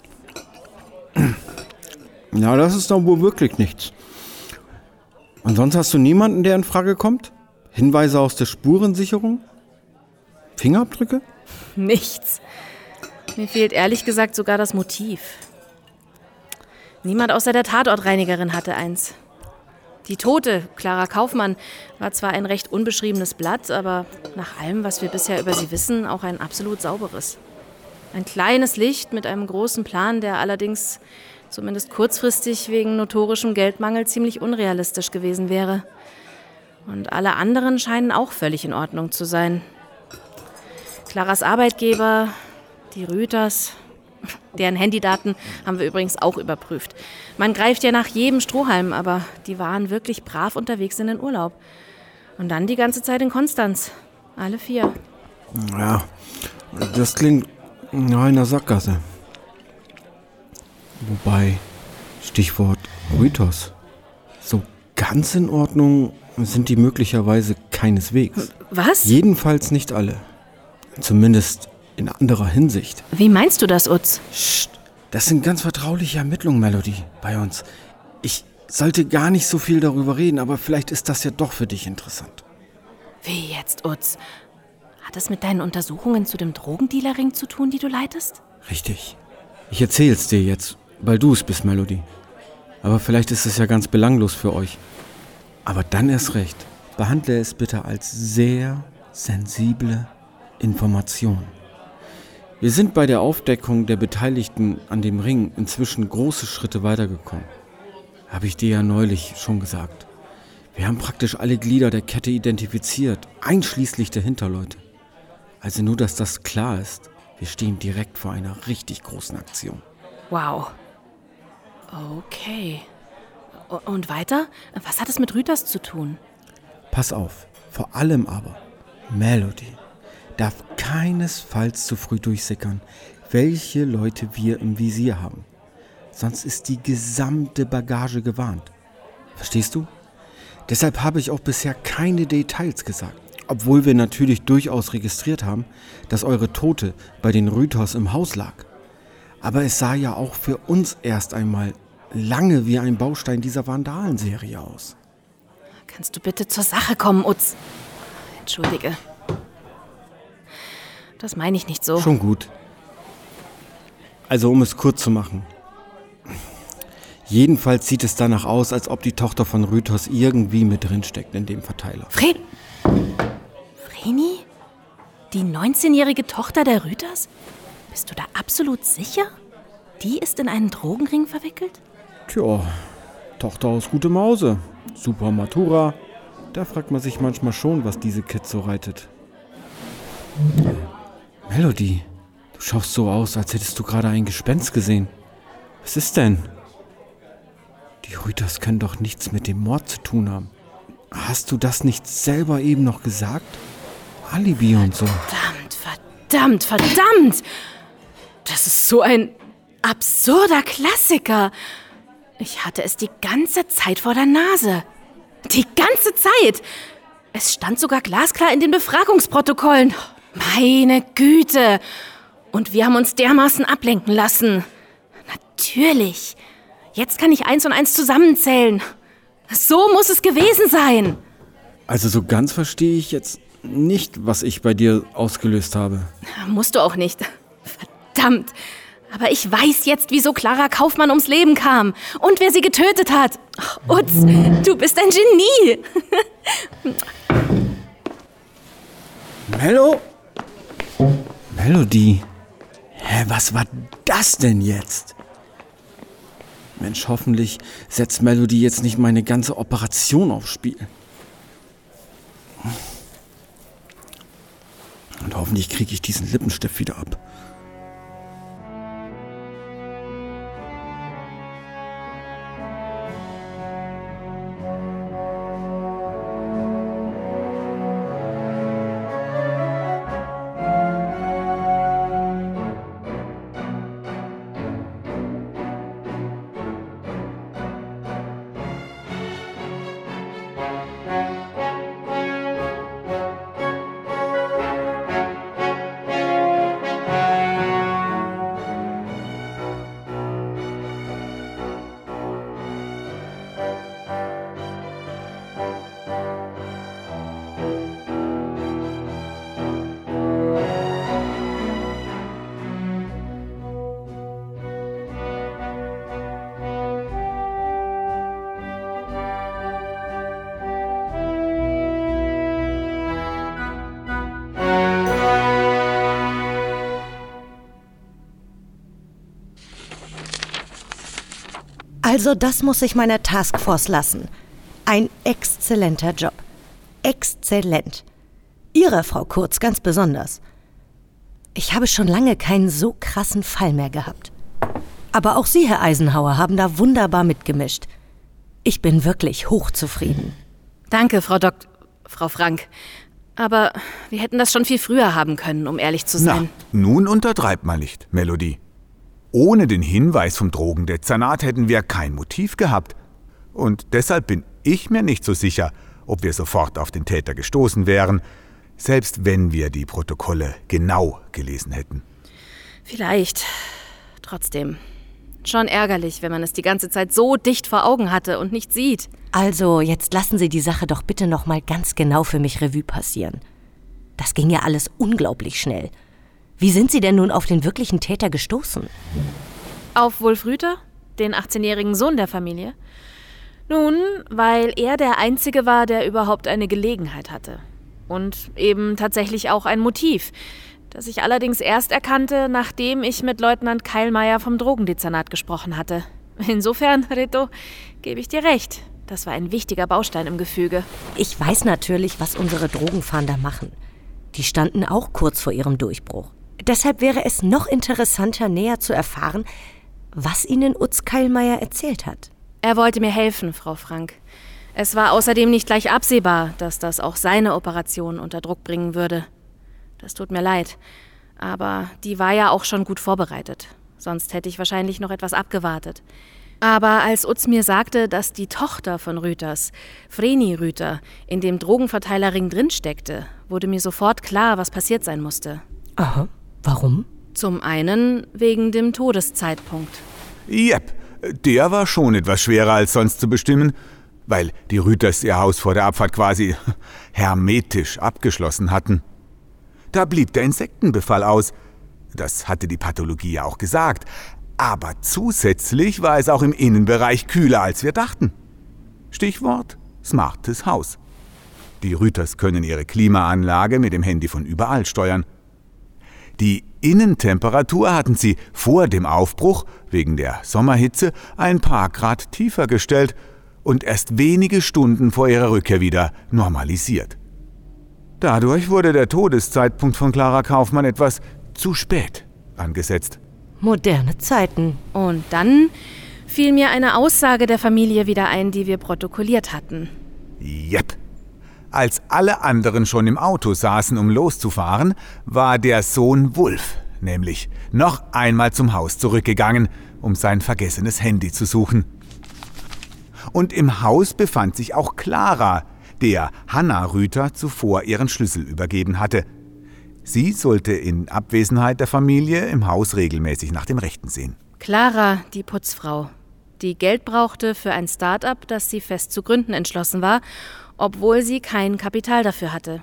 Ja, das ist doch wohl wirklich nichts. Und sonst hast du niemanden, der in Frage kommt? Hinweise aus der Spurensicherung? Fingerabdrücke? Nichts. Mir fehlt ehrlich gesagt sogar das Motiv. Niemand außer der Tatortreinigerin hatte eins. Die Tote, Clara Kaufmann, war zwar ein recht unbeschriebenes Blatt, aber nach allem, was wir bisher über sie wissen, auch ein absolut sauberes. Ein kleines Licht mit einem großen Plan, der allerdings zumindest kurzfristig wegen notorischem Geldmangel ziemlich unrealistisch gewesen wäre. Und alle anderen scheinen auch völlig in Ordnung zu sein. Claras Arbeitgeber, die Rüters, deren Handydaten haben wir übrigens auch überprüft. Man greift ja nach jedem Strohhalm, aber die waren wirklich brav unterwegs in den Urlaub. Und dann die ganze Zeit in Konstanz. Alle vier. Ja, das klingt nach einer Sackgasse. Wobei, Stichwort Rüters. So ganz in Ordnung sind die möglicherweise keineswegs. Was? Jedenfalls nicht alle. Zumindest in anderer Hinsicht. Wie meinst du das, Utz? Psst, das sind ganz vertrauliche Ermittlungen, Melody, bei uns. Ich sollte gar nicht so viel darüber reden, aber vielleicht ist das ja doch für dich interessant. Wie jetzt, Utz? Hat es mit deinen Untersuchungen zu dem Drogendealerring zu tun, die du leitest? Richtig. Ich erzähl's dir jetzt, weil du es bist, Melody. Aber vielleicht ist es ja ganz belanglos für euch. Aber dann erst recht. Behandle es bitte als sehr sensible Information. Wir sind bei der Aufdeckung der Beteiligten an dem Ring inzwischen große Schritte weitergekommen. Habe ich dir ja neulich schon gesagt. Wir haben praktisch alle Glieder der Kette identifiziert, einschließlich der Hinterleute. Also nur, dass das klar ist. Wir stehen direkt vor einer richtig großen Aktion. Wow. Okay. Und weiter? Was hat es mit Rüters zu tun? Pass auf, vor allem aber, Melody darf keinesfalls zu früh durchsickern, welche Leute wir im Visier haben. Sonst ist die gesamte Bagage gewarnt. Verstehst du? Deshalb habe ich auch bisher keine Details gesagt. Obwohl wir natürlich durchaus registriert haben, dass eure Tote bei den Rüters im Haus lag. Aber es sah ja auch für uns erst einmal lange wie ein Baustein dieser Vandalenserie aus. Kannst du bitte zur Sache kommen, Utz? Entschuldige. Das meine ich nicht so. Schon gut. Also um es kurz zu machen. Jedenfalls sieht es danach aus, als ob die Tochter von Rüters irgendwie mit drinsteckt in dem Verteiler. Fre... Vreni? Die neunzehnjährige Tochter der Rüters? Bist du da absolut sicher? Die ist in einen Drogenring verwickelt? Tja, Tochter aus gutem Hause. Super Matura. Da fragt man sich manchmal schon, was diese Kids so reitet. Melody, du schaust so aus, als hättest du gerade ein Gespenst gesehen. Was ist denn? Die Rüters können doch nichts mit dem Mord zu tun haben. Hast du das nicht selber eben noch gesagt? Alibi und so. Verdammt, verdammt, verdammt! Das ist so ein absurder Klassiker. Ich hatte es die ganze Zeit vor der Nase. Die ganze Zeit! Es stand sogar glasklar in den Befragungsprotokollen. Meine Güte! Und wir haben uns dermaßen ablenken lassen. Natürlich. Jetzt kann ich eins und eins zusammenzählen. So muss es gewesen sein. Also so ganz verstehe ich jetzt nicht, was ich bei dir ausgelöst habe. Musst du auch nicht. Verdammt. Aber ich weiß jetzt, wieso Clara Kaufmann ums Leben kam. Und wer sie getötet hat. Ach, Utz, du bist ein Genie. Mello? Melody? Hä, was war das denn jetzt? Mensch, hoffentlich setzt Melody jetzt nicht meine ganze Operation aufs Spiel. Und hoffentlich kriege ich diesen Lippenstift wieder ab. Also das muss ich meiner Taskforce lassen. Ein exzellenter Job. Exzellent. Ihre, Frau Kurz, ganz besonders. Ich habe schon lange keinen so krassen Fall mehr gehabt. Aber auch Sie, Herr Eisenhauer, haben da wunderbar mitgemischt. Ich bin wirklich hochzufrieden. Danke, Frau Dok... Frau Frank. Aber wir hätten das schon viel früher haben können, um ehrlich zu sein. Na, nun untertreibt mal nicht, Melody. Ohne den Hinweis vom Drogendezernat hätten wir kein Motiv gehabt. Und deshalb bin ich mir nicht so sicher, ob wir sofort auf den Täter gestoßen wären, selbst wenn wir die Protokolle genau gelesen hätten. Vielleicht. Trotzdem. Schon ärgerlich, wenn man es die ganze Zeit so dicht vor Augen hatte und nicht sieht. Also, jetzt lassen Sie die Sache doch bitte noch mal ganz genau für mich Revue passieren. Das ging ja alles unglaublich schnell. Wie sind Sie denn nun auf den wirklichen Täter gestoßen? Auf Wulf Rüther, den achtzehnjährigen Sohn der Familie? Nun, weil er der Einzige war, der überhaupt eine Gelegenheit hatte. Und eben tatsächlich auch ein Motiv. das ich allerdings erst erkannte, nachdem ich mit Leutnant Keilmeier vom Drogendezernat gesprochen hatte. Insofern, Reto, gebe ich dir recht. Das war ein wichtiger Baustein im Gefüge. Ich weiß natürlich, was unsere Drogenfahnder machen. Die standen auch kurz vor ihrem Durchbruch. Deshalb wäre es noch interessanter, näher zu erfahren, was Ihnen Utz Keilmeier erzählt hat. Er wollte mir helfen, Frau Frank. Es war außerdem nicht gleich absehbar, dass das auch seine Operation unter Druck bringen würde. Das tut mir leid, aber die war ja auch schon gut vorbereitet. Sonst hätte ich wahrscheinlich noch etwas abgewartet. Aber als Utz mir sagte, dass die Tochter von Rüters, Vreni Rüter, in dem Drogenverteilerring drinsteckte, wurde mir sofort klar, was passiert sein musste. Aha, warum? Zum einen wegen dem Todeszeitpunkt. Jep, der war schon etwas schwerer als sonst zu bestimmen, weil die Rüters ihr Haus vor der Abfahrt quasi hermetisch abgeschlossen hatten. Da blieb der Insektenbefall aus. Das hatte die Pathologie ja auch gesagt. Aber zusätzlich war es auch im Innenbereich kühler, als wir dachten. Stichwort smartes Haus. Die Rüters können ihre Klimaanlage mit dem Handy von überall steuern. Die Innentemperatur hatten sie vor dem Aufbruch, wegen der Sommerhitze, ein paar Grad tiefer gestellt und erst wenige Stunden vor ihrer Rückkehr wieder normalisiert. Dadurch wurde der Todeszeitpunkt von Clara Kaufmann etwas zu spät angesetzt. Moderne Zeiten. Und dann fiel mir eine Aussage der Familie wieder ein, die wir protokolliert hatten. Jep. Als alle anderen schon im Auto saßen, um loszufahren, war der Sohn Wulf nämlich noch einmal zum Haus zurückgegangen, um sein vergessenes Handy zu suchen. Und im Haus befand sich auch Clara, der Hanna Rüter zuvor ihren Schlüssel übergeben hatte. Sie sollte in Abwesenheit der Familie im Haus regelmäßig nach dem Rechten sehen. Clara, die Putzfrau, die Geld brauchte für ein Start-up, das sie fest zu gründen entschlossen war, obwohl sie kein Kapital dafür hatte.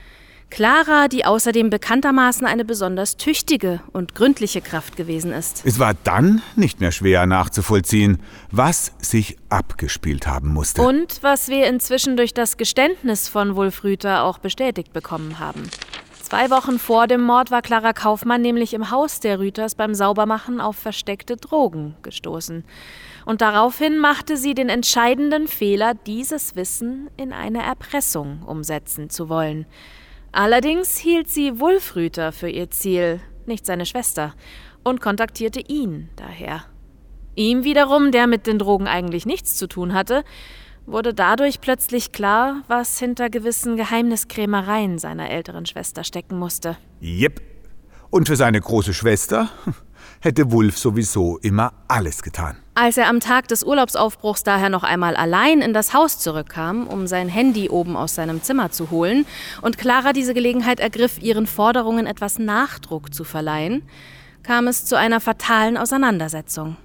Clara, die außerdem bekanntermaßen eine besonders tüchtige und gründliche Kraft gewesen ist. Es war dann nicht mehr schwer nachzuvollziehen, was sich abgespielt haben musste. Und was wir inzwischen durch das Geständnis von Wulf Rüter auch bestätigt bekommen haben. Zwei Wochen vor dem Mord war Clara Kaufmann nämlich im Haus der Rüters beim Saubermachen auf versteckte Drogen gestoßen. Und daraufhin machte sie den entscheidenden Fehler, dieses Wissen in eine Erpressung umsetzen zu wollen. Allerdings hielt sie Wulf Rüter für ihr Ziel, nicht seine Schwester, und kontaktierte ihn daher. Ihm wiederum, der mit den Drogen eigentlich nichts zu tun hatte, wurde dadurch plötzlich klar, was hinter gewissen Geheimniskrämereien seiner älteren Schwester stecken musste. Jep. Und für seine große Schwester hätte Wulf sowieso immer alles getan. Als er am Tag des Urlaubsaufbruchs daher noch einmal allein in das Haus zurückkam, um sein Handy oben aus seinem Zimmer zu holen, und Clara diese Gelegenheit ergriff, ihren Forderungen etwas Nachdruck zu verleihen, kam es zu einer fatalen Auseinandersetzung.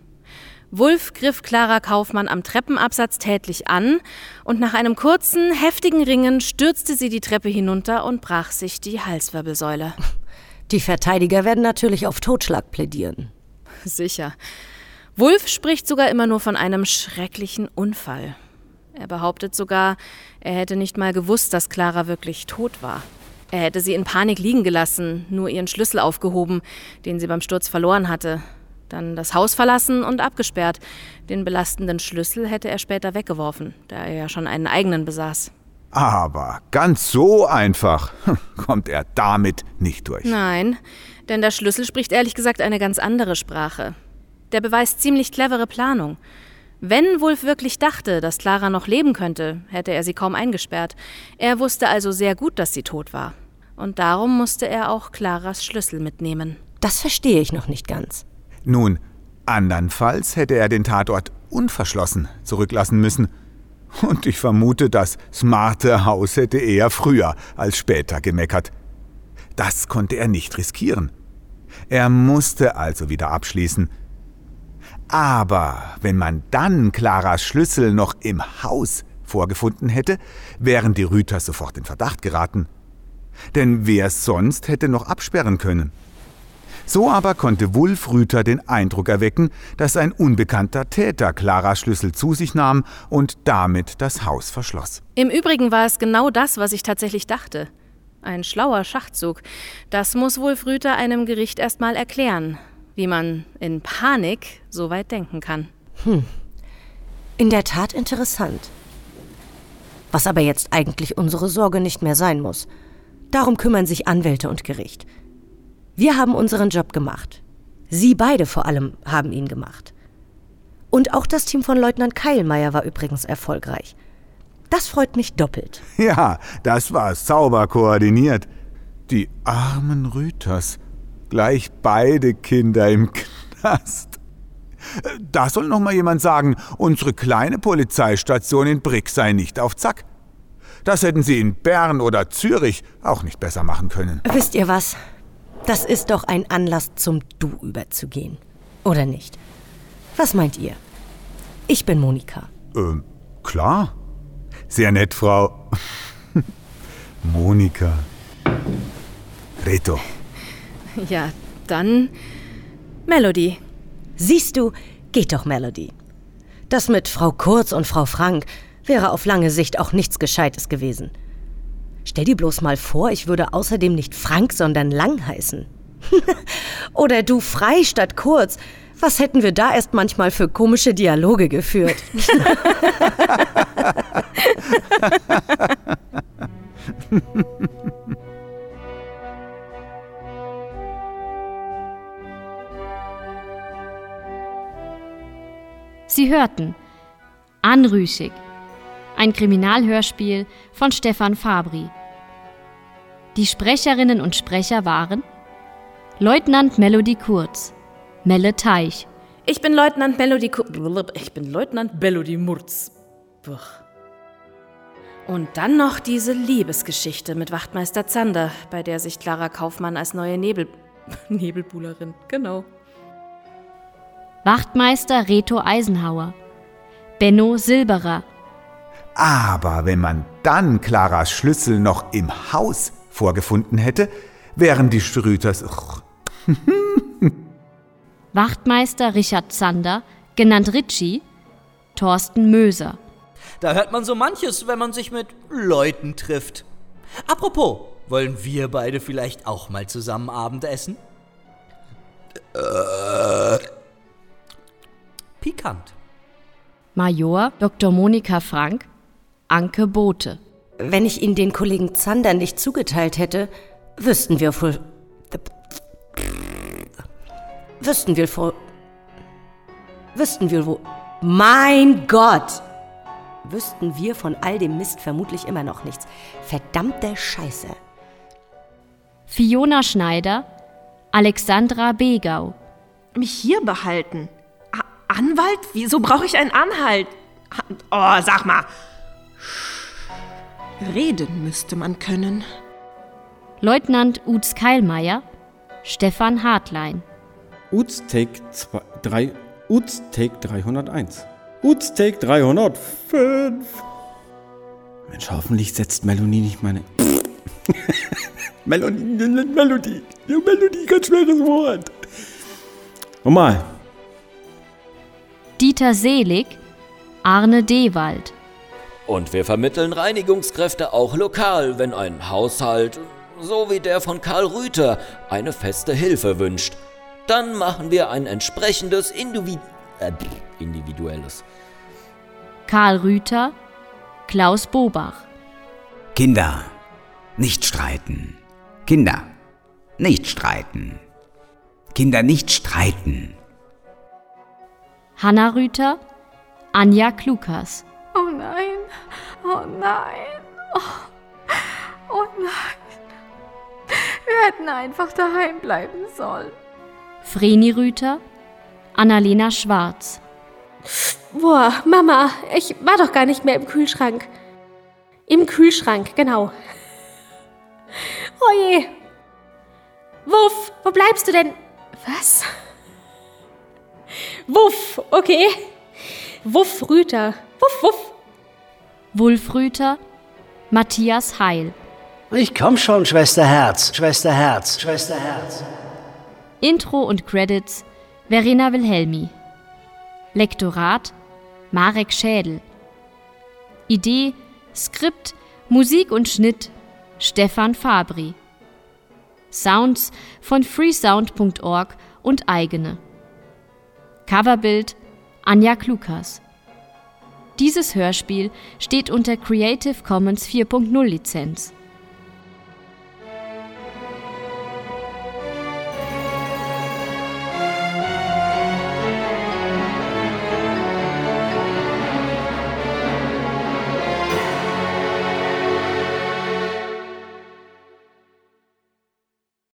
Wulf griff Clara Kaufmann am Treppenabsatz tätlich an und nach einem kurzen, heftigen Ringen stürzte sie die Treppe hinunter und brach sich die Halswirbelsäule. Die Verteidiger werden natürlich auf Totschlag plädieren. Sicher. Wulf spricht sogar immer nur von einem schrecklichen Unfall. Er behauptet sogar, er hätte nicht mal gewusst, dass Clara wirklich tot war. Er hätte sie in Panik liegen gelassen, nur ihren Schlüssel aufgehoben, den sie beim Sturz verloren hatte. Dann das Haus verlassen und abgesperrt. Den belastenden Schlüssel hätte er später weggeworfen, da er ja schon einen eigenen besaß. Aber ganz so einfach kommt er damit nicht durch. Nein, denn der Schlüssel spricht ehrlich gesagt eine ganz andere Sprache. Der beweist ziemlich clevere Planung. Wenn Wulf wirklich dachte, dass Clara noch leben könnte, hätte er sie kaum eingesperrt. Er wusste also sehr gut, dass sie tot war. Und darum musste er auch Claras Schlüssel mitnehmen. Das verstehe ich noch nicht ganz. Nun, andernfalls hätte er den Tatort unverschlossen zurücklassen müssen. Und ich vermute, das smarte Haus hätte eher früher als später gemeckert. Das konnte er nicht riskieren. Er musste also wieder abschließen. Aber wenn man dann Claras Schlüssel noch im Haus vorgefunden hätte, wären die Rüters sofort in Verdacht geraten. Denn wer sonst hätte noch absperren können? So aber konnte Wulf Rüter den Eindruck erwecken, dass ein unbekannter Täter Claras Schlüssel zu sich nahm und damit das Haus verschloss. Im Übrigen war es genau das, was ich tatsächlich dachte. Ein schlauer Schachzug. Das muss Wulf Rüther einem Gericht erst mal erklären, wie man in Panik so weit denken kann. Hm. In der Tat interessant. Was aber jetzt eigentlich unsere Sorge nicht mehr sein muss. Darum kümmern sich Anwälte und Gericht. Wir haben unseren Job gemacht. Sie beide vor allem haben ihn gemacht. Und auch das Team von Leutnant Keilmeier war übrigens erfolgreich. Das freut mich doppelt. Ja, das war sauber koordiniert. Die armen Rüthers. Gleich beide Kinder im Knast. Da soll noch mal jemand sagen, unsere kleine Polizeistation in Brick sei nicht auf Zack. Das hätten sie in Bern oder Zürich auch nicht besser machen können. Wisst ihr was? Das ist doch ein Anlass, zum Du überzugehen. Oder nicht? Was meint ihr? Ich bin Monika. Ähm, klar. Sehr nett, Frau Monika. Reto. Ja, dann Melody. Siehst du, geht doch, Melody. Das mit Frau Kurz und Frau Frank wäre auf lange Sicht auch nichts Gescheites gewesen. Stell dir bloß mal vor, ich würde außerdem nicht Frank, sondern Lang heißen. Oder du Frei statt Kurz. Was hätten wir da erst manchmal für komische Dialoge geführt? Sie hörten Anrüchig, ein Kriminalhörspiel von Stefan Fabri. Die Sprecherinnen und Sprecher waren Leutnant Melody Kurz, Melle Teich. Ich bin Leutnant Melody Kurz. Ich bin Leutnant Melody Murz. Und dann noch diese Liebesgeschichte mit Wachtmeister Zander, bei der sich Clara Kaufmann als neue Nebel... Nebelbuhlerin, genau. Wachtmeister Reto Eisenhauer, Benno Silberer. Aber wenn man dann Claras Schlüssel noch im Haus vorgefunden hätte, wären die Schrüters... Wachtmeister Richard Zander, genannt Ritchie, Thorsten Möser. Da hört man so manches, wenn man sich mit Leuten trifft. Apropos, wollen wir beide vielleicht auch mal zusammen Abendessen? Äh... Pikant. Major Doktor Monika Frank, Anke Bote. Wenn ich Ihnen den Kollegen Zander nicht zugeteilt hätte, wüssten wir wohl... Wüssten wir wohl... Wüssten wir wohl... Mein Gott! Wüssten wir von all dem Mist vermutlich immer noch nichts. Verdammte Scheiße. Fiona Schneider, Alexandra Begau. Mich hier behalten? Anwalt? Wieso brauche ich einen Anhalt? Oh, sag mal. Reden müsste man können. Leutnant Uts Keilmeier, Stefan Hartlein. Uts Take drei, Uts Take dreihunderteins. Uts Take dreihundertfünf. Mensch, hoffentlich setzt Melanie nicht meine... Melodie, Melodie, ja, Melodie, ganz schweres Wort. Nochmal. Dieter Selig, Arne Dewald. Und wir vermitteln Reinigungskräfte auch lokal, wenn ein Haushalt, so wie der von Karl Rüther, eine feste Hilfe wünscht. Dann machen wir ein entsprechendes Individ- äh, individuelles. Karl Rüther, Klaus Bobach. Kinder, nicht streiten. Kinder, nicht streiten. Kinder, nicht streiten. Hanna Rüther, Anja Klukas. Oh nein, oh nein, oh, oh nein. Wir hätten einfach daheim bleiben sollen. Vreni Rüther, Annalena Schwarz. Boah, Mama, ich war doch gar nicht mehr im Kühlschrank. Im Kühlschrank, genau. Oh je. Wuff, wo bleibst du denn? Was? Wuff, okay. Wuff Rüther. Wuff, wuff. Wulf Rüther, Matthias Heil. Ich komm schon, Schwester Herz, Schwester Herz, Schwester Herz. Intro und Credits Verena Wilhelmi. Lektorat Marek Schädel. Idee, Skript, Musik und Schnitt Stefan Fabri. Sounds von freesound punkt org und eigene. Coverbild Anja Klukas. Dieses Hörspiel steht unter Creative Commons vier Punkt null Lizenz.